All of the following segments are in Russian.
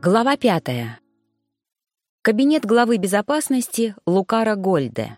Глава 5. Кабинет главы безопасности Лукара Гольде.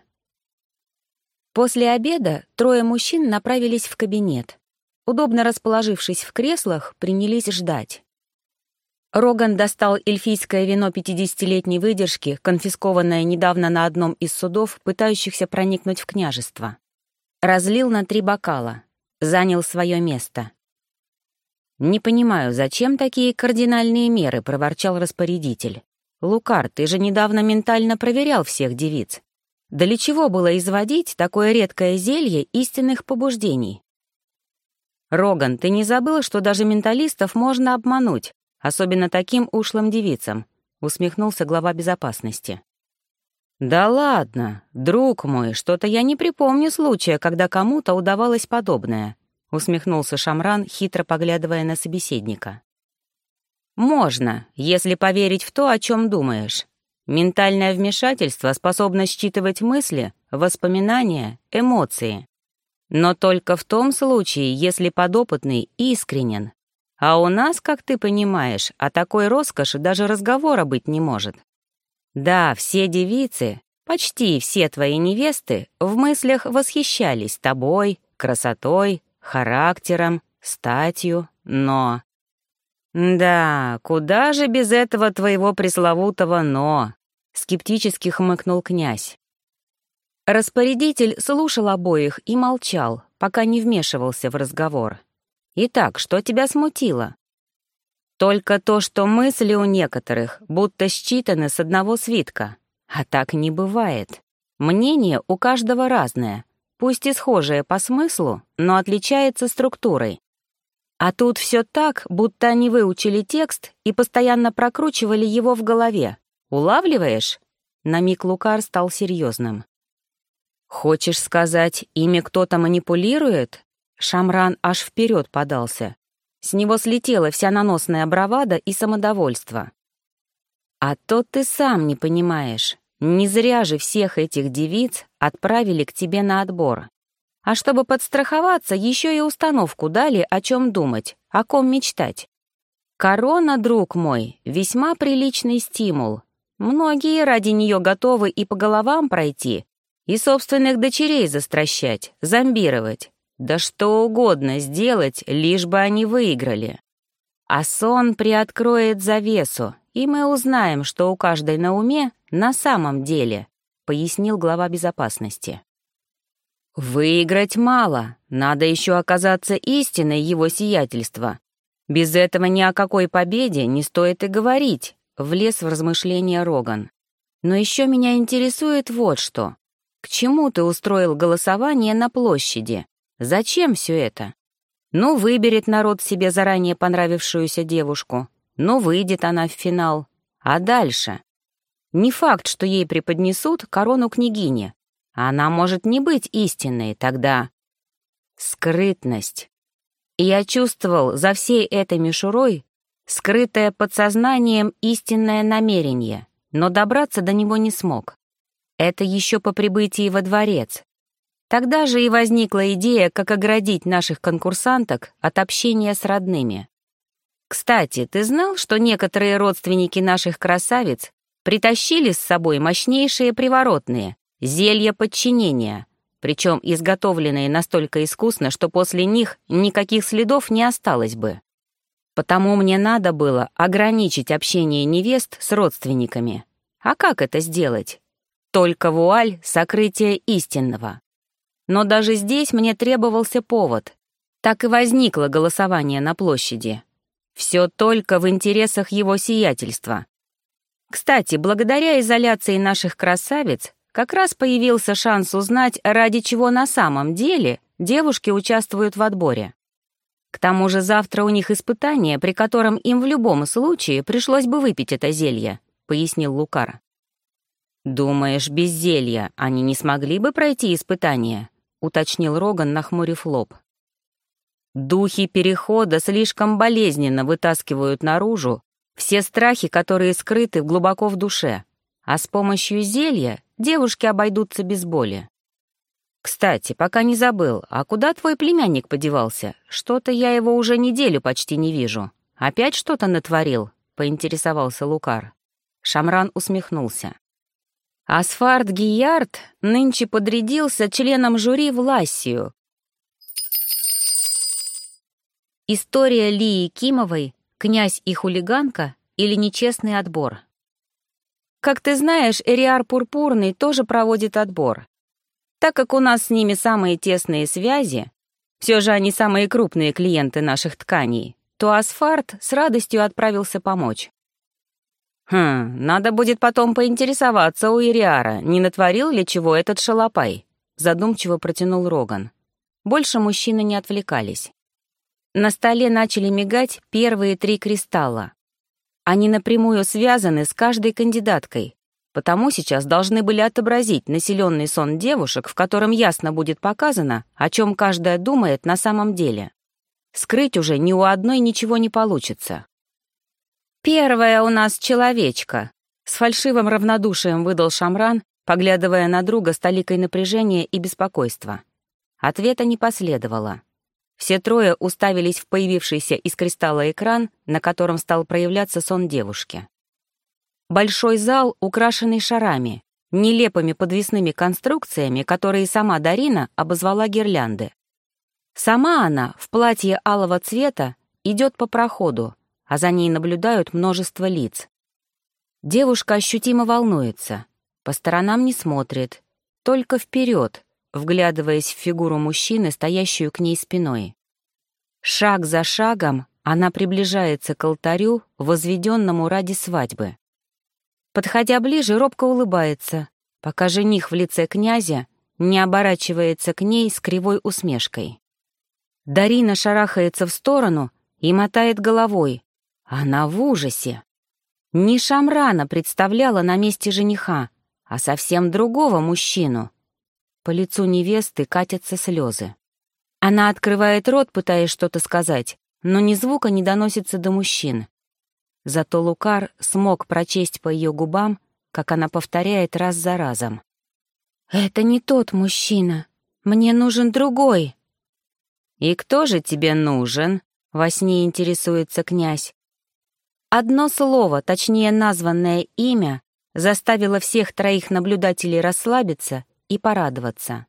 После обеда трое мужчин направились в кабинет. Удобно расположившись в креслах, принялись ждать. Роган достал эльфийское вино 50-летней выдержки, конфискованное недавно на одном из судов, пытающихся проникнуть в княжество. Разлил на 3 бокала. Занял свое место. «Не понимаю, зачем такие кардинальные меры?» — проворчал распорядитель. «Лукар, ты же недавно ментально проверял всех девиц. Для чего было изводить такое редкое зелье истинных побуждений?» «Роган, ты не забыл, что даже менталистов можно обмануть, особенно таким ушлым девицам?» — усмехнулся глава безопасности. «Да ладно, друг мой, что-то я не припомню случая, когда кому-то удавалось подобное», — усмехнулся Шамран, хитро поглядывая на собеседника. «Можно, если поверить в то, о чем думаешь. Ментальное вмешательство способно считывать мысли, воспоминания, эмоции. Но только в том случае, если подопытный искренен. А у нас, как ты понимаешь, о такой роскоши даже разговора быть не может. Да, все девицы, почти все твои невесты в мыслях восхищались тобой, красотой, характером, статью, но... «Да, куда же без этого твоего пресловутого «но»?» — скептически хмыкнул князь. Распорядитель слушал обоих и молчал, пока не вмешивался в разговор. «Итак, что тебя смутило?» «Только то, что мысли у некоторых будто считаны с одного свитка. А так не бывает. Мнение у каждого разное, пусть и схожее по смыслу, но отличается структурой. А тут все так, будто они выучили текст и постоянно прокручивали его в голове. Улавливаешь?» На миг Лукар стал серьезным. «Хочешь сказать, ими кто-то манипулирует?» Шамран аж вперед подался. С него слетела вся наносная бравада и самодовольство. «А то ты сам не понимаешь. Не зря же всех этих девиц отправили к тебе на отбор. А чтобы подстраховаться, еще и установку дали, о чем думать, о ком мечтать. Корона, друг мой, весьма приличный стимул. Многие ради нее готовы и по головам пройти, и собственных дочерей застращать, зомбировать. Да что угодно сделать, лишь бы они выиграли. А сон приоткроет завесу, и мы узнаем, что у каждой на уме на самом деле», — пояснил глава безопасности. «Выиграть мало, надо еще оказаться истиной его сиятельства. Без этого ни о какой победе не стоит и говорить», — влез в размышления Роган. «Но еще меня интересует вот что. К чему ты устроил голосование на площади? Зачем все это? Ну, выберет народ себе заранее понравившуюся девушку, ну, выйдет она в финал. А дальше? Не факт, что ей преподнесут корону княгини. Она может не быть истинной тогда. Скрытность. И я чувствовал за всей этой мишурой скрытое подсознанием истинное намерение, но добраться до него не смог. Это еще по прибытии во дворец. Тогда же и возникла идея, как оградить наших конкурсанток от общения с родными. Кстати, ты знал, что некоторые родственники наших красавиц притащили с собой мощнейшие приворотные, зелья подчинения, причем изготовленные настолько искусно, что после них никаких следов не осталось бы. Потому мне надо было ограничить общение невест с родственниками. А как это сделать? Только вуаль сокрытия истинного. Но даже здесь мне требовался повод. Так и возникло голосование на площади. Все только в интересах его сиятельства. Кстати, благодаря изоляции наших красавиц как раз появился шанс узнать, ради чего на самом деле девушки участвуют в отборе. К тому же завтра у них испытание, при котором им в любом случае пришлось бы выпить это зелье, пояснил Лукар. «Думаешь, без зелья они не смогли бы пройти испытание?» — уточнил Роган, нахмурив лоб. «Духи перехода слишком болезненно вытаскивают наружу все страхи, которые скрыты глубоко в душе, а с помощью зелья девушки обойдутся без боли. Кстати, пока не забыл, а куда твой племянник подевался? Что-то я его уже неделю почти не вижу. Опять что-то натворил?» — поинтересовался Лукар. Шамран усмехнулся. Асфарт Гиярд нынче подрядился членом жюри в Лассию. История Лии Кимовой, князь и хулиганка или нечестный отбор. Как ты знаешь, Эриар Пурпурный тоже проводит отбор. Так как у нас с ними самые тесные связи, все же они самые крупные клиенты наших тканей, то Асфарт с радостью отправился помочь. Надо будет потом поинтересоваться у Эриара, не натворил ли чего этот шалопай, задумчиво протянул Роган. Больше мужчины не отвлекались. На столе начали мигать первые 3 кристалла. Они напрямую связаны с каждой кандидаткой, потому сейчас должны были отобразить населенный сон девушек, в котором ясно будет показано, о чем каждая думает на самом деле. Скрыть уже ни у одной ничего не получится. «Первая у нас человечка», — с фальшивым равнодушием выдал Шамран, поглядывая на друга с толикой напряжения и беспокойства. Ответа не последовало. Все 3 уставились в появившийся из кристалла экран, на котором стал проявляться сон девушки. Большой зал, украшенный шарами, нелепыми подвесными конструкциями, которые сама Дарина обозвала гирлянды. Сама она, в платье алого цвета, идет по проходу, а за ней наблюдают множество лиц. Девушка ощутимо волнуется, по сторонам не смотрит, только вперед, вглядываясь в фигуру мужчины, стоящую к ней спиной. Шаг за шагом она приближается к алтарю, возведенному ради свадьбы. Подходя ближе, робко улыбается, пока жених в лице князя не оборачивается к ней с кривой усмешкой. Дарина шарахается в сторону и мотает головой. Она в ужасе. Не Шамрана представляла на месте жениха, а совсем другого мужчину. По лицу невесты катятся слезы. Она открывает рот, пытаясь что-то сказать, но ни звука не доносится до мужчин. Зато Лукар смог прочесть по ее губам, как она повторяет раз за разом. «Это не тот мужчина. Мне нужен другой». «И кто же тебе нужен?» — во сне интересуется князь. Одно слово, точнее названное имя, заставило всех 3 наблюдателей расслабиться и порадоваться.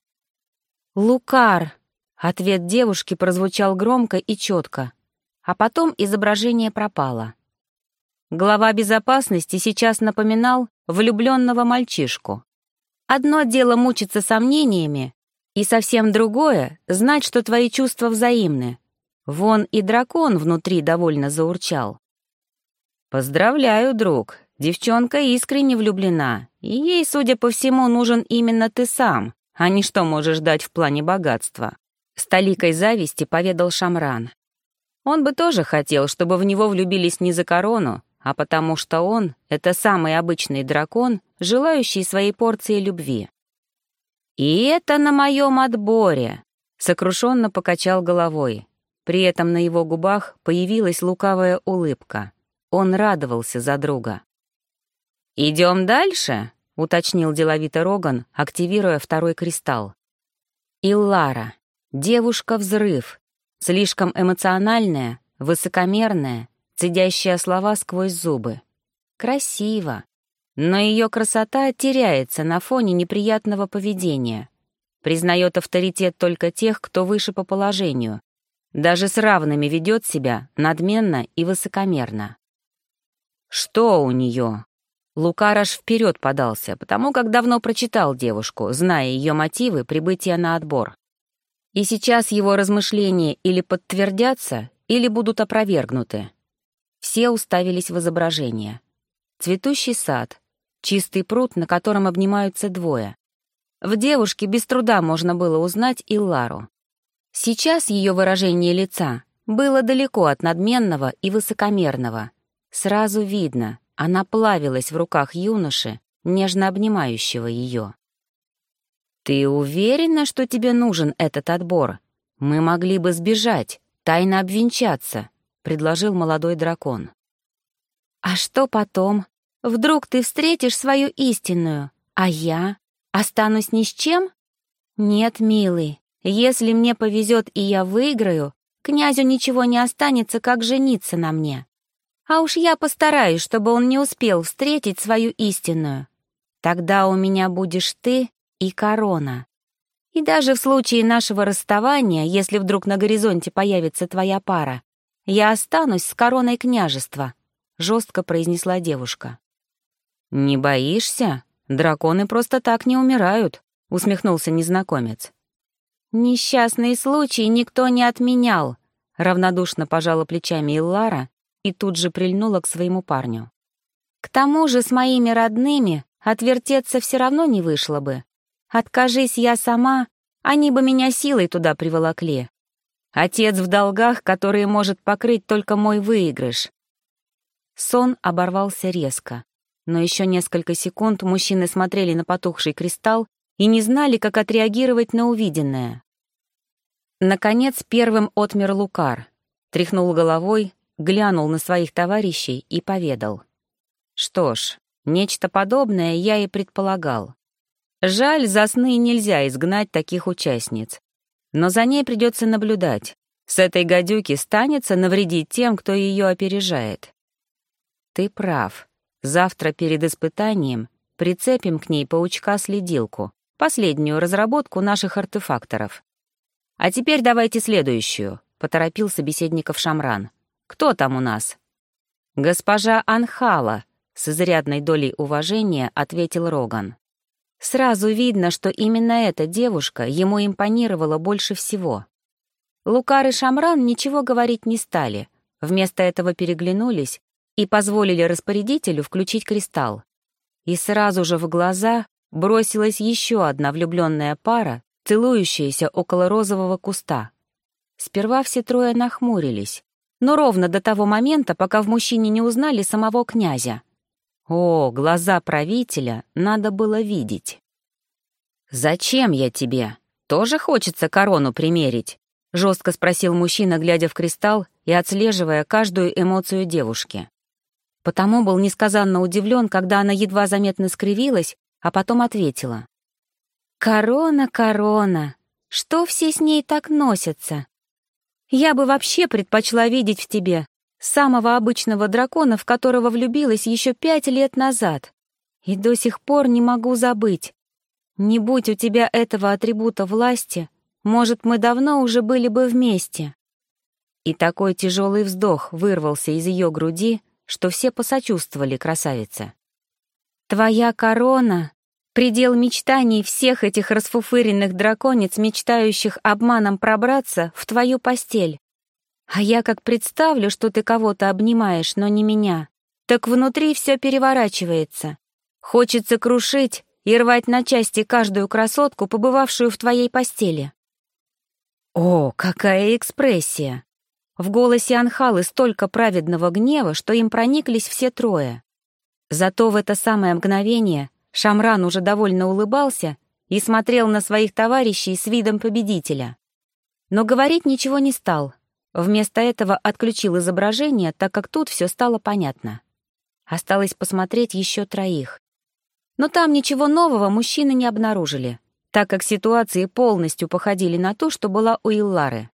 «Лукар!» — ответ девушки прозвучал громко и четко, а потом изображение пропало. Глава безопасности сейчас напоминал влюбленного мальчишку. Одно дело мучиться сомнениями, и совсем другое — знать, что твои чувства взаимны. Вон и дракон внутри довольно заурчал. «Поздравляю, друг, девчонка искренне влюблена, и ей, судя по всему, нужен именно ты сам, а не что можешь дать в плане богатства», — с толикой зависти поведал Шамран. Он бы тоже хотел, чтобы в него влюбились не за корону, а потому что он — это самый обычный дракон, желающий своей порции любви. «И это на моем отборе», — сокрушенно покачал головой. При этом на его губах появилась лукавая улыбка. Он радовался за друга. «Идем дальше?» — уточнил деловито Роган, активируя 2 кристалл. Иллара. Девушка-взрыв. Слишком эмоциональная, высокомерная, цедящая слова сквозь зубы. Красиво. Но ее красота теряется на фоне неприятного поведения. Признает авторитет только тех, кто выше по положению. Даже с равными ведет себя надменно и высокомерно. Что у нее? Лукар аж вперед подался, потому как давно прочитал девушку, зная ее мотивы прибытия на отбор. И сейчас его размышления или подтвердятся, или будут опровергнуты. Все уставились в изображение. Цветущий сад, чистый пруд, на котором обнимаются 2. В девушке без труда можно было узнать Иллару. Сейчас ее выражение лица было далеко от надменного и высокомерного. Сразу видно, она плавилась в руках юноши, нежно обнимающего ее. «Ты уверена, что тебе нужен этот отбор? Мы могли бы сбежать, тайно обвенчаться», — предложил молодой дракон. «А что потом? Вдруг ты встретишь свою истинную, а я останусь ни с чем? Нет, милый, если мне повезет и я выиграю, князю ничего не останется, как жениться на мне. А уж я постараюсь, чтобы он не успел встретить свою истинную. Тогда у меня будешь ты и корона. И даже в случае нашего расставания, если вдруг на горизонте появится твоя пара, я останусь с короной княжества», — жестко произнесла девушка. «Не боишься? Драконы просто так не умирают», — усмехнулся незнакомец. «Несчастный случай никто не отменял», — равнодушно пожала плечами Иллара и тут же прильнула к своему парню. «К тому же с моими родными отвертеться все равно не вышло бы. Откажись я сама, они бы меня силой туда приволокли. Отец в долгах, которые может покрыть только мой выигрыш». Сон оборвался резко, но еще несколько секунд мужчины смотрели на потухший кристалл и не знали, как отреагировать на увиденное. Наконец первым отмер Лукар, тряхнул головой, глянул на своих товарищей и поведал. «Что ж, нечто подобное я и предполагал. Жаль, за сны нельзя изгнать таких участниц. Но за ней придется наблюдать. С этой гадюки станется навредить тем, кто ее опережает. Ты прав. Завтра перед испытанием прицепим к ней паучка-следилку, последнюю разработку наших артефакторов. А теперь давайте следующую», — поторопил собеседников Шамран. «Кто там у нас?» «Госпожа Анхала», — с изрядной долей уважения ответил Роган. Сразу видно, что именно эта девушка ему импонировала больше всего. Лукар и Шамран ничего говорить не стали, вместо этого переглянулись и позволили распорядителю включить кристалл. И сразу же в глаза бросилась еще одна влюбленная пара, целующаяся около розового куста. Сперва все трое нахмурились, но ровно до того момента, пока в мужчине не узнали самого князя. О, глаза правителя надо было видеть. «Зачем я тебе? Тоже хочется корону примерить?» — жестко спросил мужчина, глядя в кристалл и отслеживая каждую эмоцию девушки. Потому был несказанно удивлен, когда она едва заметно скривилась, а потом ответила. «Корона, корона, что все с ней так носятся? Я бы вообще предпочла видеть в тебе самого обычного дракона, в которого влюбилась еще 5 лет назад. И до сих пор не могу забыть. Не будь у тебя этого атрибута власти, может, мы давно уже были бы вместе». И такой тяжелый вздох вырвался из ее груди, что все посочувствовали красавице. «Твоя корона — предел мечтаний всех этих расфуфыренных драконец, мечтающих обманом пробраться в твою постель. А я как представлю, что ты кого-то обнимаешь, но не меня, так внутри все переворачивается. Хочется крушить и рвать на части каждую красотку, побывавшую в твоей постели». О, какая экспрессия! В голосе Анхалы столько праведного гнева, что им прониклись все трое. Зато в это самое мгновение Шамран уже довольно улыбался и смотрел на своих товарищей с видом победителя. Но говорить ничего не стал. Вместо этого отключил изображение, так как тут все стало понятно. Осталось посмотреть еще троих. Но там ничего нового мужчины не обнаружили, так как ситуации полностью походили на ту, что была у Иллары.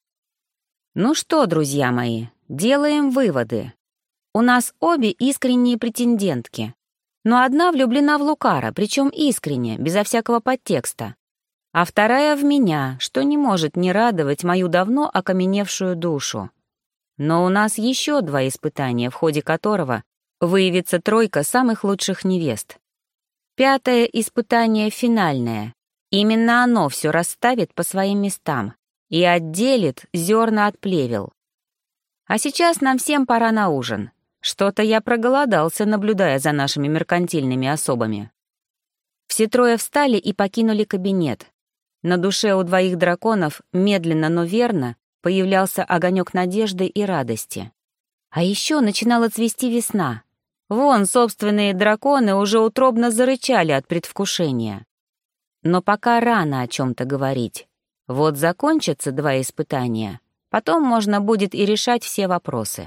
Ну что, друзья мои, делаем выводы. У нас обе искренние претендентки. Но одна влюблена в Лукара, причем искренне, безо всякого подтекста. А вторая в меня, что не может не радовать мою давно окаменевшую душу. Но у нас еще 2 испытания, в ходе которого выявится 3 самых лучших невест. 5-е испытание финальное. Именно оно все расставит по своим местам и отделит зерна от плевел. А сейчас нам всем пора на ужин. Что-то я проголодался, наблюдая за нашими меркантильными особами. Все трое встали и покинули кабинет. На душе у 2 драконов медленно, но верно появлялся огонек надежды и радости. А еще начинала цвести весна. Вон, собственные драконы уже утробно зарычали от предвкушения. Но пока рано о чем-то говорить. Вот закончатся 2 испытания, потом можно будет и решать все вопросы.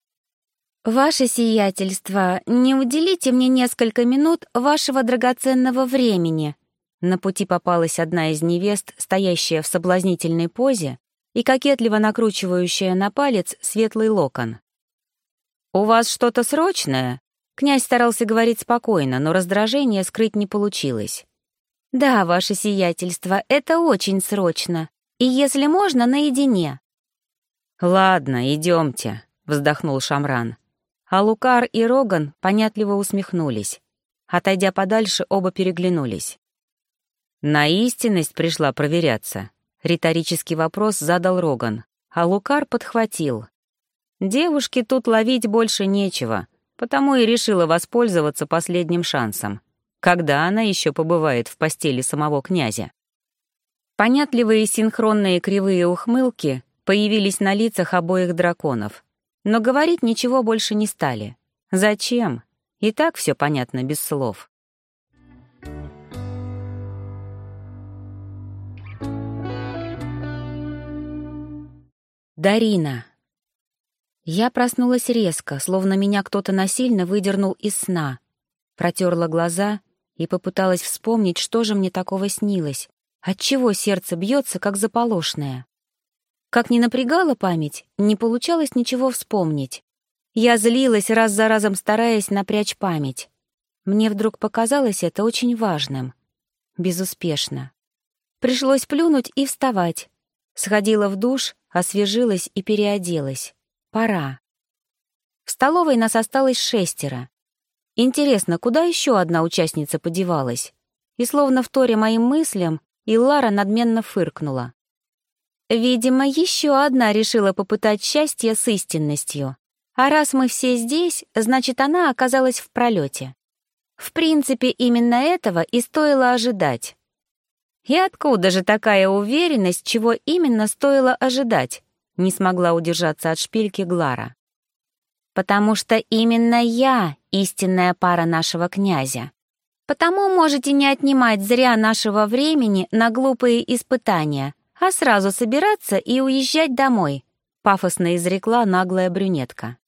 «Ваше сиятельство, не уделите мне несколько минут вашего драгоценного времени?» На пути попалась одна из невест, стоящая в соблазнительной позе и кокетливо накручивающая на палец светлый локон. «У вас что-то срочное?» Князь старался говорить спокойно, но раздражение скрыть не получилось. «Да, ваше сиятельство, это очень срочно. И если можно, наедине». «Ладно, идемте», — вздохнул Шамран. А Лукар и Роган понятливо усмехнулись. Отойдя подальше, оба переглянулись. «На истинность пришла проверяться», — риторический вопрос задал Роган, а Лукар подхватил. «Девушке тут ловить больше нечего, потому и решила воспользоваться последним шансом. Когда она еще побывает в постели самого князя?» Понятливые синхронные кривые ухмылки появились на лицах обоих драконов, но говорить ничего больше не стали. Зачем? И так все понятно без слов. Дарина. Я проснулась резко, словно меня кто-то насильно выдернул из сна. Протерла глаза и попыталась вспомнить, что же мне такого снилось, отчего сердце бьется, как заполошное. Как ни напрягала память, не получалось ничего вспомнить. Я злилась, раз за разом стараясь напрячь память. Мне вдруг показалось это очень важным. Безуспешно. Пришлось плюнуть и вставать. Сходила в душ, освежилась и переоделась. Пора. В столовой нас осталось 6. Интересно, куда еще одна участница подевалась? И словно вторя моим мыслям, Иллара надменно фыркнула. Видимо, еще одна решила попытать счастье с истинностью. А раз мы все здесь, значит, она оказалась в пролете. В принципе, именно этого и стоило ожидать. И откуда же такая уверенность, чего именно стоило ожидать? Не смогла удержаться от шпильки Глара. Потому что именно я истинная пара нашего князя. Потому можете не отнимать зря нашего времени на глупые испытания, а сразу собираться и уезжать домой, пафосно изрекла наглая брюнетка.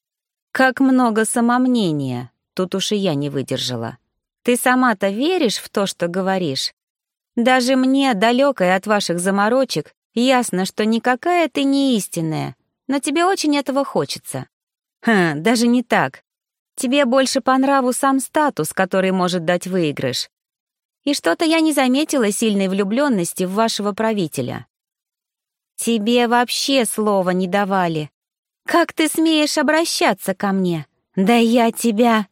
Как много самомнения, тут уж и я не выдержала. Ты сама-то веришь в то, что говоришь? Даже мне, далекой от ваших заморочек, ясно, что никакая ты не истинная, но тебе очень этого хочется. Даже не так. Тебе больше по нраву сам статус, который может дать выигрыш. И что-то я не заметила сильной влюбленности в вашего правителя. Тебе вообще слова не давали. Как ты смеешь обращаться ко мне? Да я тебя...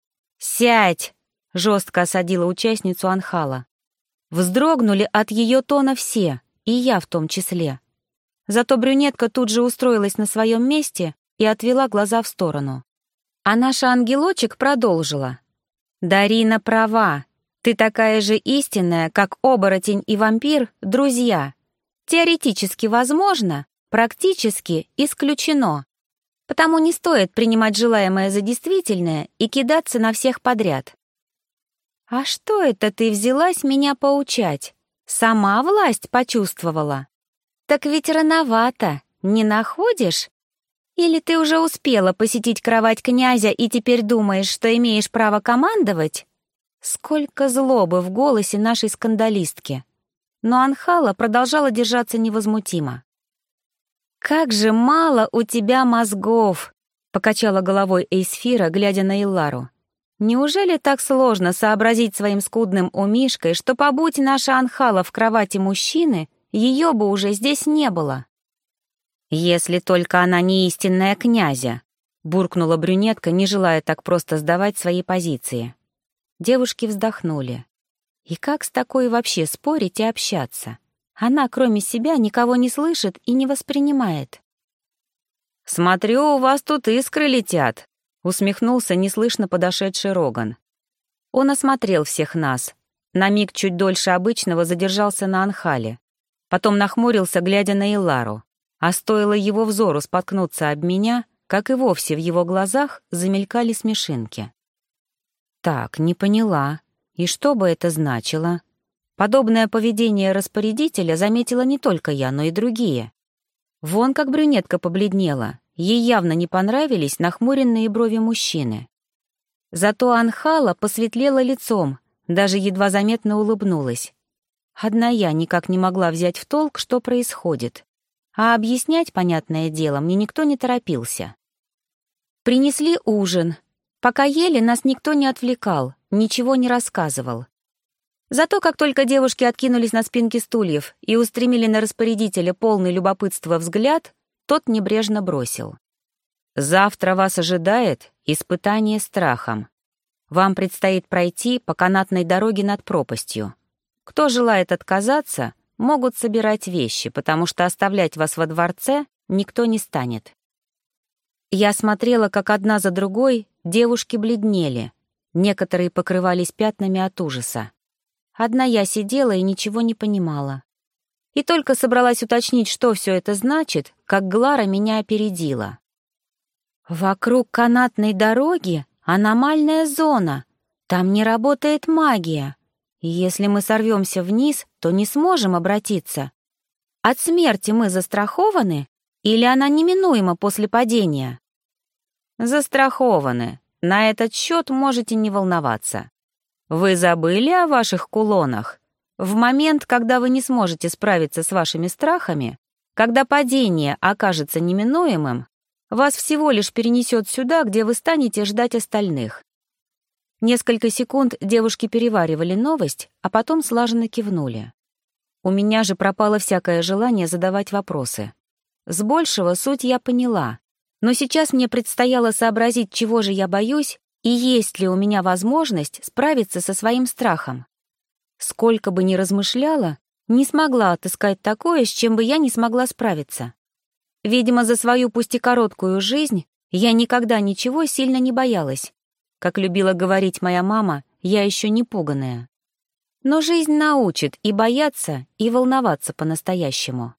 Сядь! Жестко осадила участницу Анхала. Вздрогнули от ее тона все, и я в том числе. Зато брюнетка тут же устроилась на своем месте и отвела глаза в сторону. А наша ангелочек продолжила. «Дарина права. Ты такая же истинная, как оборотень и вампир, друзья. Теоретически возможно, практически исключено. Потому не стоит принимать желаемое за действительное и кидаться на всех подряд». «А что это ты взялась меня поучать? Сама власть почувствовала? Так ведь рановато, не находишь? Или ты уже успела посетить кровать князя и теперь думаешь, что имеешь право командовать?» Сколько злобы в голосе нашей скандалистки. Но Анхала продолжала держаться невозмутимо. «Как же мало у тебя мозгов!» — покачала головой Эйсфира, глядя на Иллару. «Неужели так сложно сообразить своим скудным умишкой, что, побудь наша Анхала в кровати мужчины, ее бы уже здесь не было?» «Если только она не истинная князя», — буркнула брюнетка, не желая так просто сдавать свои позиции. Девушки вздохнули. И как с такой вообще спорить и общаться? Она, кроме себя, никого не слышит и не воспринимает. «Смотрю, у вас тут искры летят», — усмехнулся неслышно подошедший Роган. Он осмотрел всех нас. На миг чуть дольше обычного задержался на Анхале. Потом нахмурился, глядя на Иллару. А стоило его взору споткнуться об меня, как и вовсе в его глазах замелькали смешинки. Так, не поняла. И что бы это значило? Подобное поведение распорядителя заметила не только я, но и другие. Вон как брюнетка побледнела. Ей явно не понравились нахмуренные брови мужчины. Зато Анхала посветлела лицом, даже едва заметно улыбнулась. Одна я никак не могла взять в толк, что происходит. А объяснять, понятное дело, мне никто не торопился. Принесли ужин. Пока ели, нас никто не отвлекал, ничего не рассказывал. Зато как только девушки откинулись на спинки стульев и устремили на распорядителя полный любопытства взгляд, тот небрежно бросил: «Завтра вас ожидает испытание страхом. Вам предстоит пройти по канатной дороге над пропастью. Кто желает отказаться, могут собирать вещи, потому что оставлять вас во дворце никто не станет». Я смотрела, как одна за другой девушки бледнели, некоторые покрывались пятнами от ужаса. Одна я сидела и ничего не понимала. И только собралась уточнить, что все это значит, как Глара меня опередила. «Вокруг канатной дороги аномальная зона. Там не работает магия. И если мы сорвемся вниз, то не сможем обратиться. От смерти мы застрахованы, или она неминуема после падения?» «Застрахованы. На этот счет можете не волноваться. Вы забыли о ваших кулонах? В момент, когда вы не сможете справиться с вашими страхами, когда падение окажется неминуемым, вас всего лишь перенесет сюда, где вы станете ждать остальных». Несколько секунд девушки переваривали новость, а потом слаженно кивнули. У меня же пропало всякое желание задавать вопросы. С большего суть я поняла, но сейчас мне предстояло сообразить, чего же я боюсь, и есть ли у меня возможность справиться со своим страхом. Сколько бы ни размышляла, не смогла отыскать такое, с чем бы я не смогла справиться. Видимо, за свою пусть и короткую жизнь я никогда ничего сильно не боялась. Как любила говорить моя мама, я еще не пуганая. Но жизнь научит и бояться, и волноваться по-настоящему.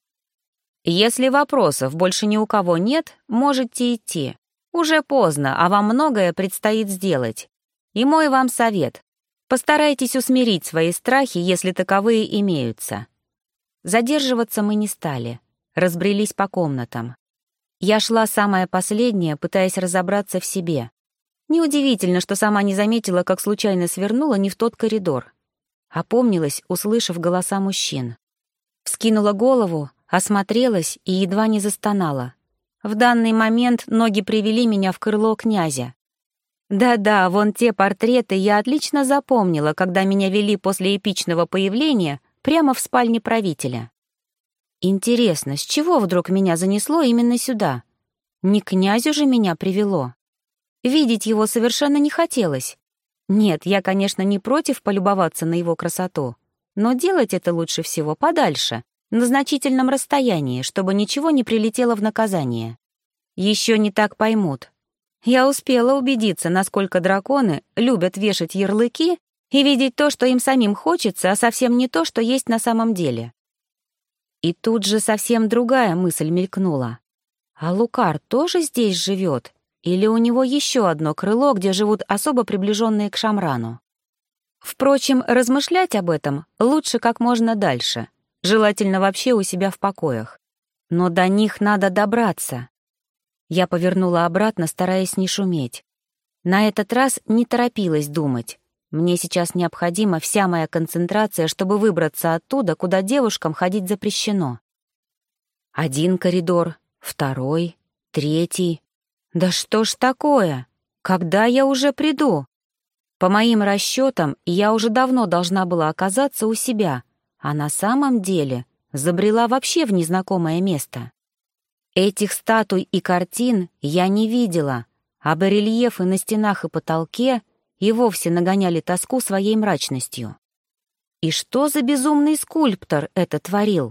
Если вопросов больше ни у кого нет, можете идти. Уже поздно, а вам многое предстоит сделать. И мой вам совет: постарайтесь усмирить свои страхи, если таковые имеются. Задерживаться мы не стали, разбрелись по комнатам. Я шла самая последняя, пытаясь разобраться в себе. Неудивительно, что сама не заметила, как случайно свернула не в тот коридор. Опомнилась, услышав голоса мужчин. Вскинула голову, осмотрелась и едва не застонала. В данный момент ноги привели меня в крыло князя. Да-да, вон те портреты я отлично запомнила, когда меня вели после эпичного появления прямо в спальне правителя. Интересно, с чего вдруг меня занесло именно сюда? Не к князю же меня привело. Видеть его совершенно не хотелось. Нет, я, конечно, не против полюбоваться на его красоту, но делать это лучше всего подальше, на значительном расстоянии, чтобы ничего не прилетело в наказание. Еще не так поймут. Я успела убедиться, насколько драконы любят вешать ярлыки и видеть то, что им самим хочется, а совсем не то, что есть на самом деле. И тут же совсем другая мысль мелькнула. А Лукар тоже здесь живет? Или у него еще одно крыло, где живут особо приближенные к Шамрану? Впрочем, размышлять об этом лучше как можно дальше. Желательно вообще у себя в покоях. Но до них надо добраться. Я повернула обратно, стараясь не шуметь. На этот раз не торопилась думать. Мне сейчас необходима вся моя концентрация, чтобы выбраться оттуда, куда девушкам ходить запрещено. Один коридор, второй, третий. Да что ж такое? Когда я уже приду? По моим расчетам, я уже давно должна была оказаться у себя, а на самом деле забрела вообще в незнакомое место. Этих статуй и картин я не видела, а барельефы на стенах и потолке и вовсе нагоняли тоску своей мрачностью. И что за безумный скульптор это творил?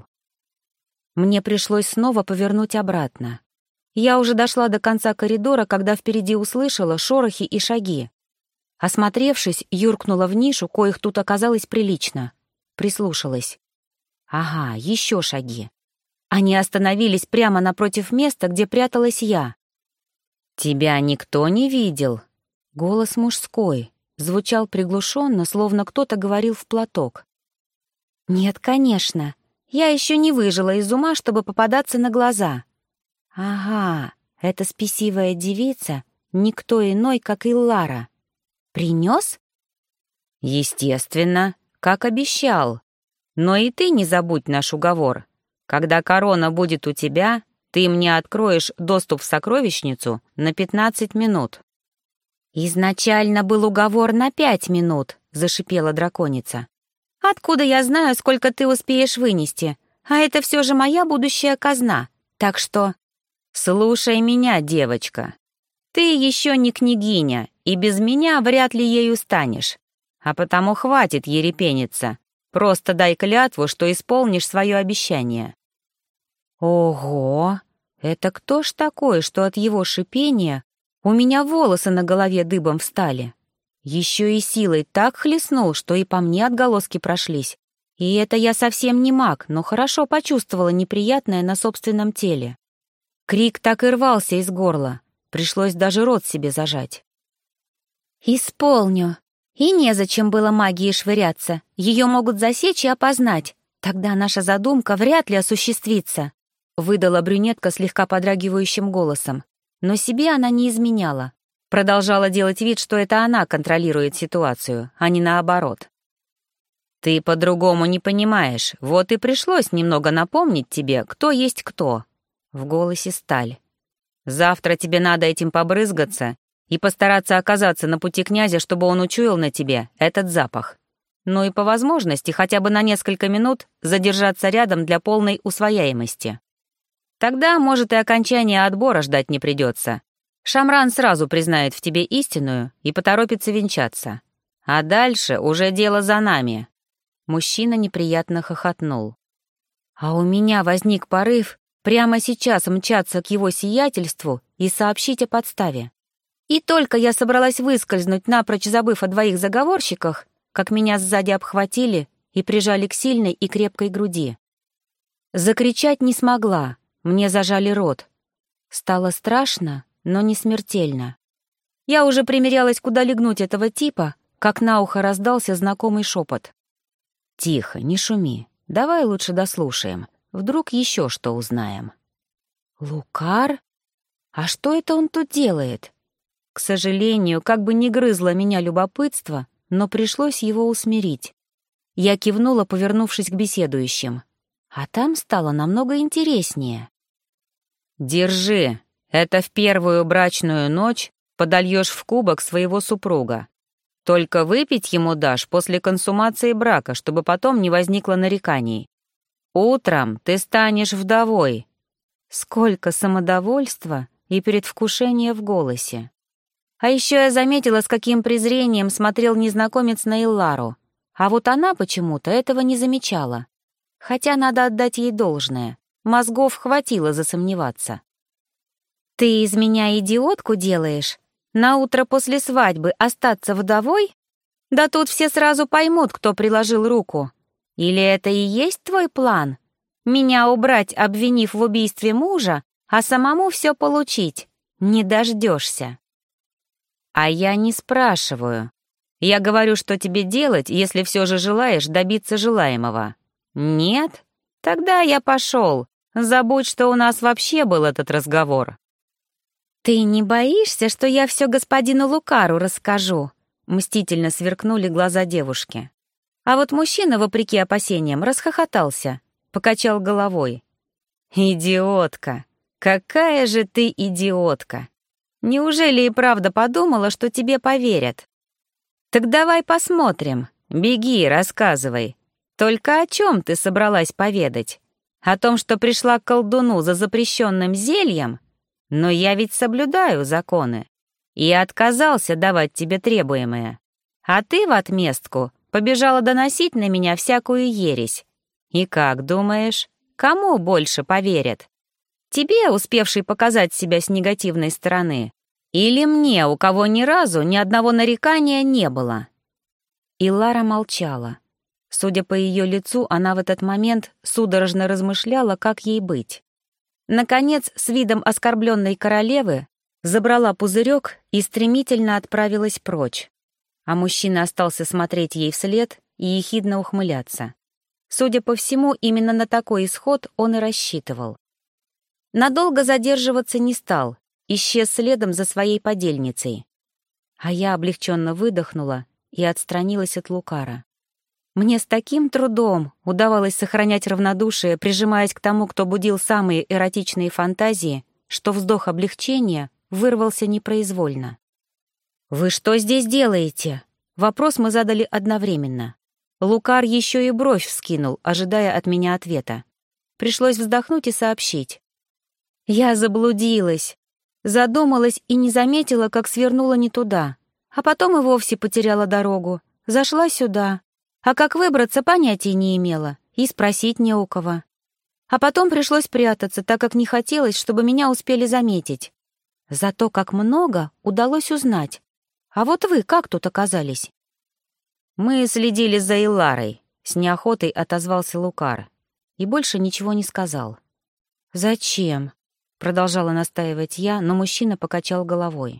Мне пришлось снова повернуть обратно. Я уже дошла до конца коридора, когда впереди услышала шорохи и шаги. Осмотревшись, юркнула в нишу, коих тут оказалось прилично. Прислушалась. Ага, еще шаги. Они остановились прямо напротив места, где пряталась я. «Тебя никто не видел?» Голос мужской, звучал приглушенно, словно кто-то говорил в платок. «Нет, конечно. Я еще не выжила из ума, чтобы попадаться на глаза. Ага, эта спесивая девица — никто иной, как Иллара. Принес?» «Естественно, как обещал. Но и ты не забудь наш уговор. Когда корона будет у тебя, Ты мне откроешь доступ в сокровищницу на 15 минут». «Изначально был уговор на 5 минут», — зашипела драконица. «Откуда я знаю, сколько ты успеешь вынести? А это все же моя будущая казна. Так что...» «Слушай меня, девочка. Ты еще не княгиня, и без меня вряд ли ею станешь. А потому хватит ерепениться. Просто дай клятву, что исполнишь свое обещание». «Ого! Это кто ж такой, что от его шипения у меня волосы на голове дыбом встали? Еще и силой так хлестнул, что и по мне отголоски прошлись. И это я совсем не маг, но хорошо почувствовала неприятное на собственном теле. Крик так и рвался из горла. Пришлось даже рот себе зажать. «Исполню. И незачем было магией швыряться. Ее могут засечь и опознать. Тогда наша задумка вряд ли осуществится», — выдала брюнетка слегка подрагивающим голосом. Но себе она не изменяла. Продолжала делать вид, что это она контролирует ситуацию, а не наоборот. «Ты по-другому не понимаешь. Вот и пришлось немного напомнить тебе, кто есть кто». В голосе сталь. «Завтра тебе надо этим побрызгаться и постараться оказаться на пути князя, чтобы он учуял на тебе этот запах. Ну и по возможности хотя бы на несколько минут задержаться рядом для полной усвояемости. Тогда, может, и окончания отбора ждать не придется. Шамран сразу признает в тебе истинную и поторопится венчаться. А дальше уже дело за нами». Мужчина неприятно хохотнул. А у меня возник порыв прямо сейчас мчаться к его сиятельству и сообщить о подставе. И только я собралась выскользнуть, напрочь забыв о двоих заговорщиках, как меня сзади обхватили и прижали к сильной и крепкой груди. Закричать не смогла, мне зажали рот. Стало страшно, но не смертельно. Я уже примерялась, куда легнуть этого типа, как на ухо раздался знакомый шепот. «Тихо, не шуми, давай лучше дослушаем, вдруг еще что узнаем». «Лукар? А что это он тут делает?» К сожалению, как бы ни грызло меня любопытство, но пришлось его усмирить. Я кивнула, повернувшись к беседующим. А там стало намного интереснее. «Держи, это в первую брачную ночь подольешь в кубок своего супруга. Только выпить ему дашь после консумации брака, чтобы потом не возникло нареканий. Утром ты станешь вдовой». Сколько самодовольства и предвкушения в голосе. А еще я заметила, с каким презрением смотрел незнакомец на Иллару. А вот она почему-то этого не замечала. Хотя надо отдать ей должное. Мозгов хватило засомневаться. «Ты из меня идиотку делаешь? На утро после свадьбы остаться вдовой? Да тут все сразу поймут, кто приложил руку. Или это и есть твой план? Меня убрать, обвинив в убийстве мужа, а самому все получить? Не дождешься». «А я не спрашиваю. Я говорю, что тебе делать, если все же желаешь добиться желаемого. Нет? Тогда я пошел. Забудь, что у нас вообще был этот разговор». «Ты не боишься, что я все господину Лукару расскажу?» Мстительно сверкнули глаза девушки. А вот мужчина, вопреки опасениям, расхохотался, покачал головой. «Идиотка! Какая же ты идиотка! Неужели и правда подумала, что тебе поверят? Так давай посмотрим. Беги, рассказывай. Только о чем ты собралась поведать? О том, что пришла к колдуну за запрещенным зельем? Но я ведь соблюдаю законы и отказался давать тебе требуемое. А ты в отместку побежала доносить на меня всякую ересь. И как думаешь, кому больше поверят? Тебе, успевшей показать себя с негативной стороны, или мне, у кого ни разу ни одного нарекания не было?» И Лара молчала. Судя по ее лицу, она в этот момент судорожно размышляла, как ей быть. Наконец, с видом оскорбленной королевы, забрала пузырек и стремительно отправилась прочь. А мужчина остался смотреть ей вслед и ехидно ухмыляться. Судя по всему, именно на такой исход он и рассчитывал. Надолго задерживаться не стал, исчез следом за своей подельницей. А я облегченно выдохнула и отстранилась от Лукара. Мне с таким трудом удавалось сохранять равнодушие, прижимаясь к тому, кто будил самые эротичные фантазии, что вздох облегчения вырвался непроизвольно. «Вы что здесь делаете?» Вопрос мы задали одновременно. Лукар еще и бровь вскинул, ожидая от меня ответа. Пришлось вздохнуть и сообщить. Я заблудилась. Задумалась и не заметила, как свернула не туда. А потом и вовсе потеряла дорогу. Зашла сюда. А как выбраться, понятия не имела. И спросить не у кого. А потом пришлось прятаться, так как не хотелось, чтобы меня успели заметить. Зато как много удалось узнать. А вот вы как тут оказались? Мы следили за Иларой. С неохотой отозвался Лукар. И больше ничего не сказал. «Зачем?» — продолжала настаивать я, но мужчина покачал головой.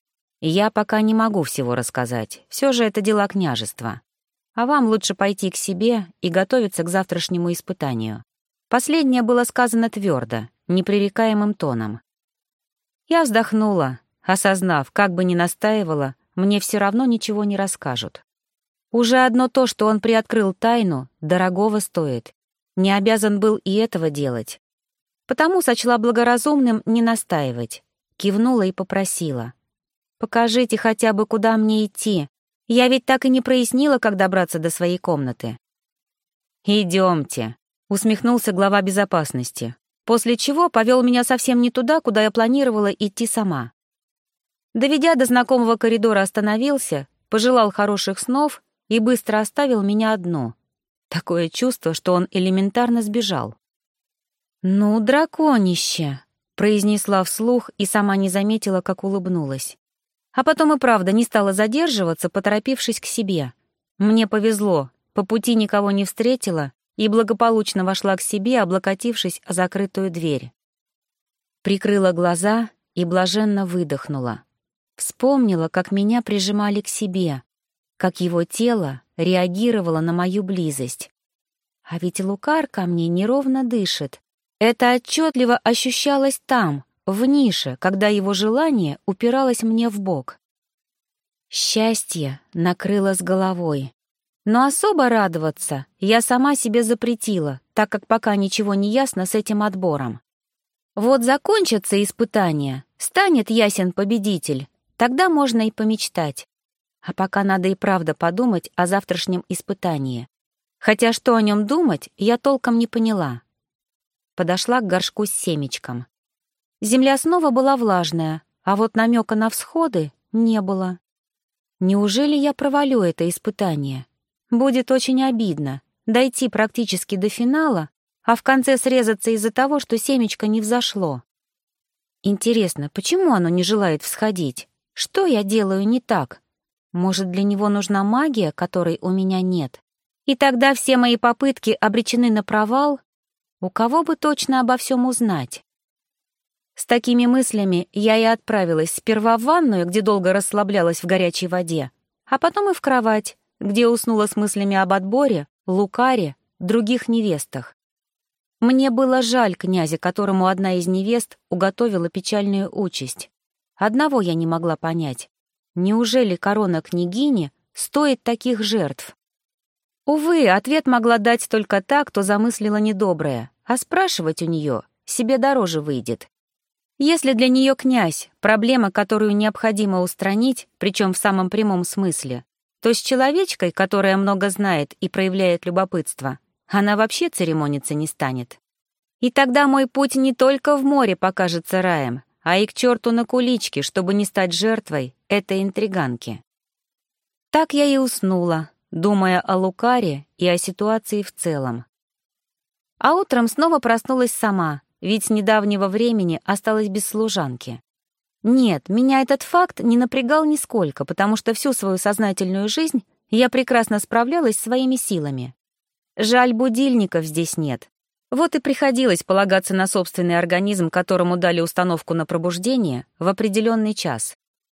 «Я пока не могу всего рассказать. Все же это дела княжества. А вам лучше пойти к себе и готовиться к завтрашнему испытанию». Последнее было сказано твердо, непререкаемым тоном. Я вздохнула, осознав, как бы ни настаивала, мне все равно ничего не расскажут. Уже одно то, что он приоткрыл тайну, дорогого стоит. Не обязан был и этого делать. Потому сочла благоразумным не настаивать. Кивнула и попросила. «Покажите хотя бы, куда мне идти. Я ведь так и не прояснила, как добраться до своей комнаты». «Идемте», — усмехнулся глава безопасности, после чего повел меня совсем не туда, куда я планировала идти сама. Доведя до знакомого коридора, остановился, пожелал хороших снов и быстро оставил меня одну. Такое чувство, что он элементарно сбежал. «Ну, драконище», — произнесла вслух и сама не заметила, как улыбнулась. А потом и правда не стала задерживаться, поторопившись к себе. Мне повезло, по пути никого не встретила и благополучно вошла к себе, облокотившись о закрытую дверь. Прикрыла глаза и блаженно выдохнула. Вспомнила, как меня прижимали к себе, как его тело реагировало на мою близость. А ведь Лукар ко мне неровно дышит. Это отчетливо ощущалось там, в нише, когда его желание упиралось мне в бок. Счастье накрыло с головой. Но особо радоваться я сама себе запретила, так как пока ничего не ясно с этим отбором. Вот закончатся испытания, станет ясен победитель, тогда можно и помечтать. А пока надо и правда подумать о завтрашнем испытании. Хотя что о нем думать, я толком не поняла. Подошла к горшку с семечком. Земля снова была влажная, а вот намека на всходы не было. Неужели я провалю это испытание? Будет очень обидно дойти практически до финала, а в конце срезаться из-за того, что семечко не взошло. Интересно, почему оно не желает всходить? Что я делаю не так? Может, для него нужна магия, которой у меня нет? И тогда все мои попытки обречены на провал? У кого бы точно обо всем узнать? С такими мыслями я и отправилась сперва в ванную, где долго расслаблялась в горячей воде, а потом и в кровать, где уснула с мыслями об отборе, Лукаре, других невестах. Мне было жаль князя, которому одна из невест уготовила печальную участь. Одного я не могла понять. Неужели корона княгини стоит таких жертв? Увы, ответ могла дать только та, кто замыслила недоброе, а спрашивать у нее себе дороже выйдет. Если для нее князь — проблема, которую необходимо устранить, причем в самом прямом смысле, то с человечкой, которая много знает и проявляет любопытство, она вообще церемониться не станет. И тогда мой путь не только в море покажется раем, а и к черту на куличке, чтобы не стать жертвой этой интриганки. Так я и уснула, думая о Лукаре и о ситуации в целом. А утром снова проснулась сама, ведь с недавнего времени осталась без служанки. Нет, меня этот факт не напрягал нисколько, потому что всю свою сознательную жизнь я прекрасно справлялась своими силами. Жаль, будильников здесь нет. Вот и приходилось полагаться на собственный организм, которому дали установку на пробуждение в определенный час.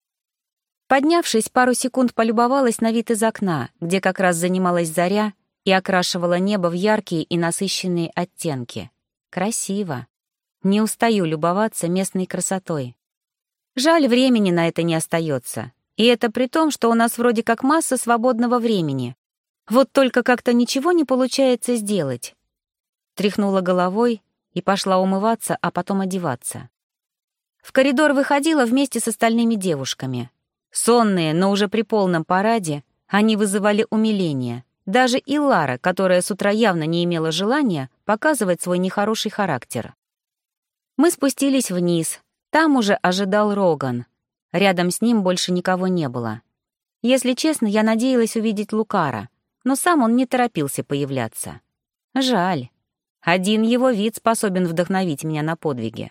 Поднявшись, пару секунд полюбовалась на вид из окна, где как раз занималась заря и окрашивала небо в яркие и насыщенные оттенки. Красиво. Не устаю любоваться местной красотой. Жаль, времени на это не остается. И это при том, что у нас вроде как масса свободного времени. Вот только как-то ничего не получается сделать. Тряхнула головой и пошла умываться, а потом одеваться. В коридор выходила вместе с остальными девушками. Сонные, но уже при полном параде, они вызывали умиление. Даже и Лара, которая с утра явно не имела желания показывать свой нехороший характер. Мы спустились вниз. Там уже ожидал Роган. Рядом с ним больше никого не было. Если честно, я надеялась увидеть Лукара, но сам он не торопился появляться. Жаль. Один его вид способен вдохновить меня на подвиги.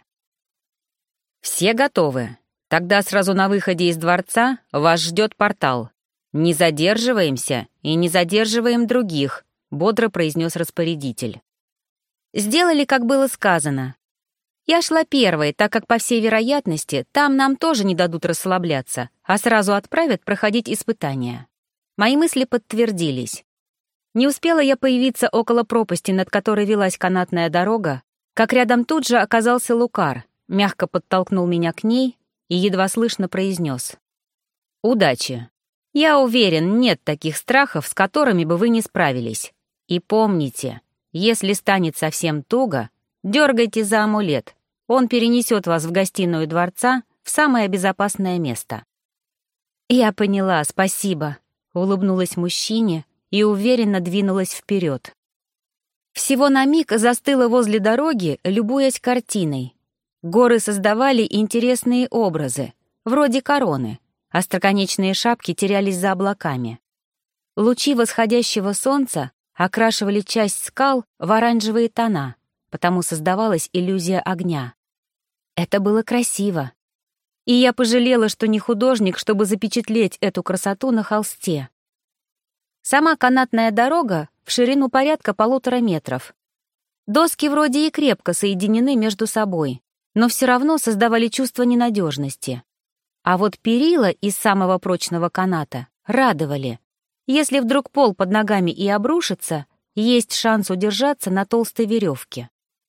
«Все готовы? Тогда сразу на выходе из дворца вас ждет портал. Не задерживаемся и не задерживаем других», — бодро произнес распорядитель. Сделали, как было сказано. Я шла первой, так как, по всей вероятности, там нам тоже не дадут расслабляться, а сразу отправят проходить испытания. Мои мысли подтвердились. Не успела я появиться около пропасти, над которой велась канатная дорога, как рядом тут же оказался Лукар, мягко подтолкнул меня к ней и едва слышно произнес: «Удачи. Я уверен, нет таких страхов, с которыми бы вы не справились. И помните, если станет совсем туго, дергайте за амулет. Он перенесет вас в гостиную дворца в самое безопасное место». «Я поняла, спасибо», — улыбнулась мужчине и уверенно двинулась вперед. Всего на миг застыла возле дороги, любуясь картиной. Горы создавали интересные образы, вроде короны. Остроконечные шапки терялись за облаками. Лучи восходящего солнца окрашивали часть скал в оранжевые тона, потому создавалась иллюзия огня. Это было красиво. И я пожалела, что не художник, чтобы запечатлеть эту красоту на холсте. Сама канатная дорога в ширину порядка 1,5 метров. Доски вроде и крепко соединены между собой, но все равно создавали чувство ненадежности. А вот перила из самого прочного каната радовали. Если вдруг пол под ногами и обрушится, есть шанс удержаться на толстой веревке.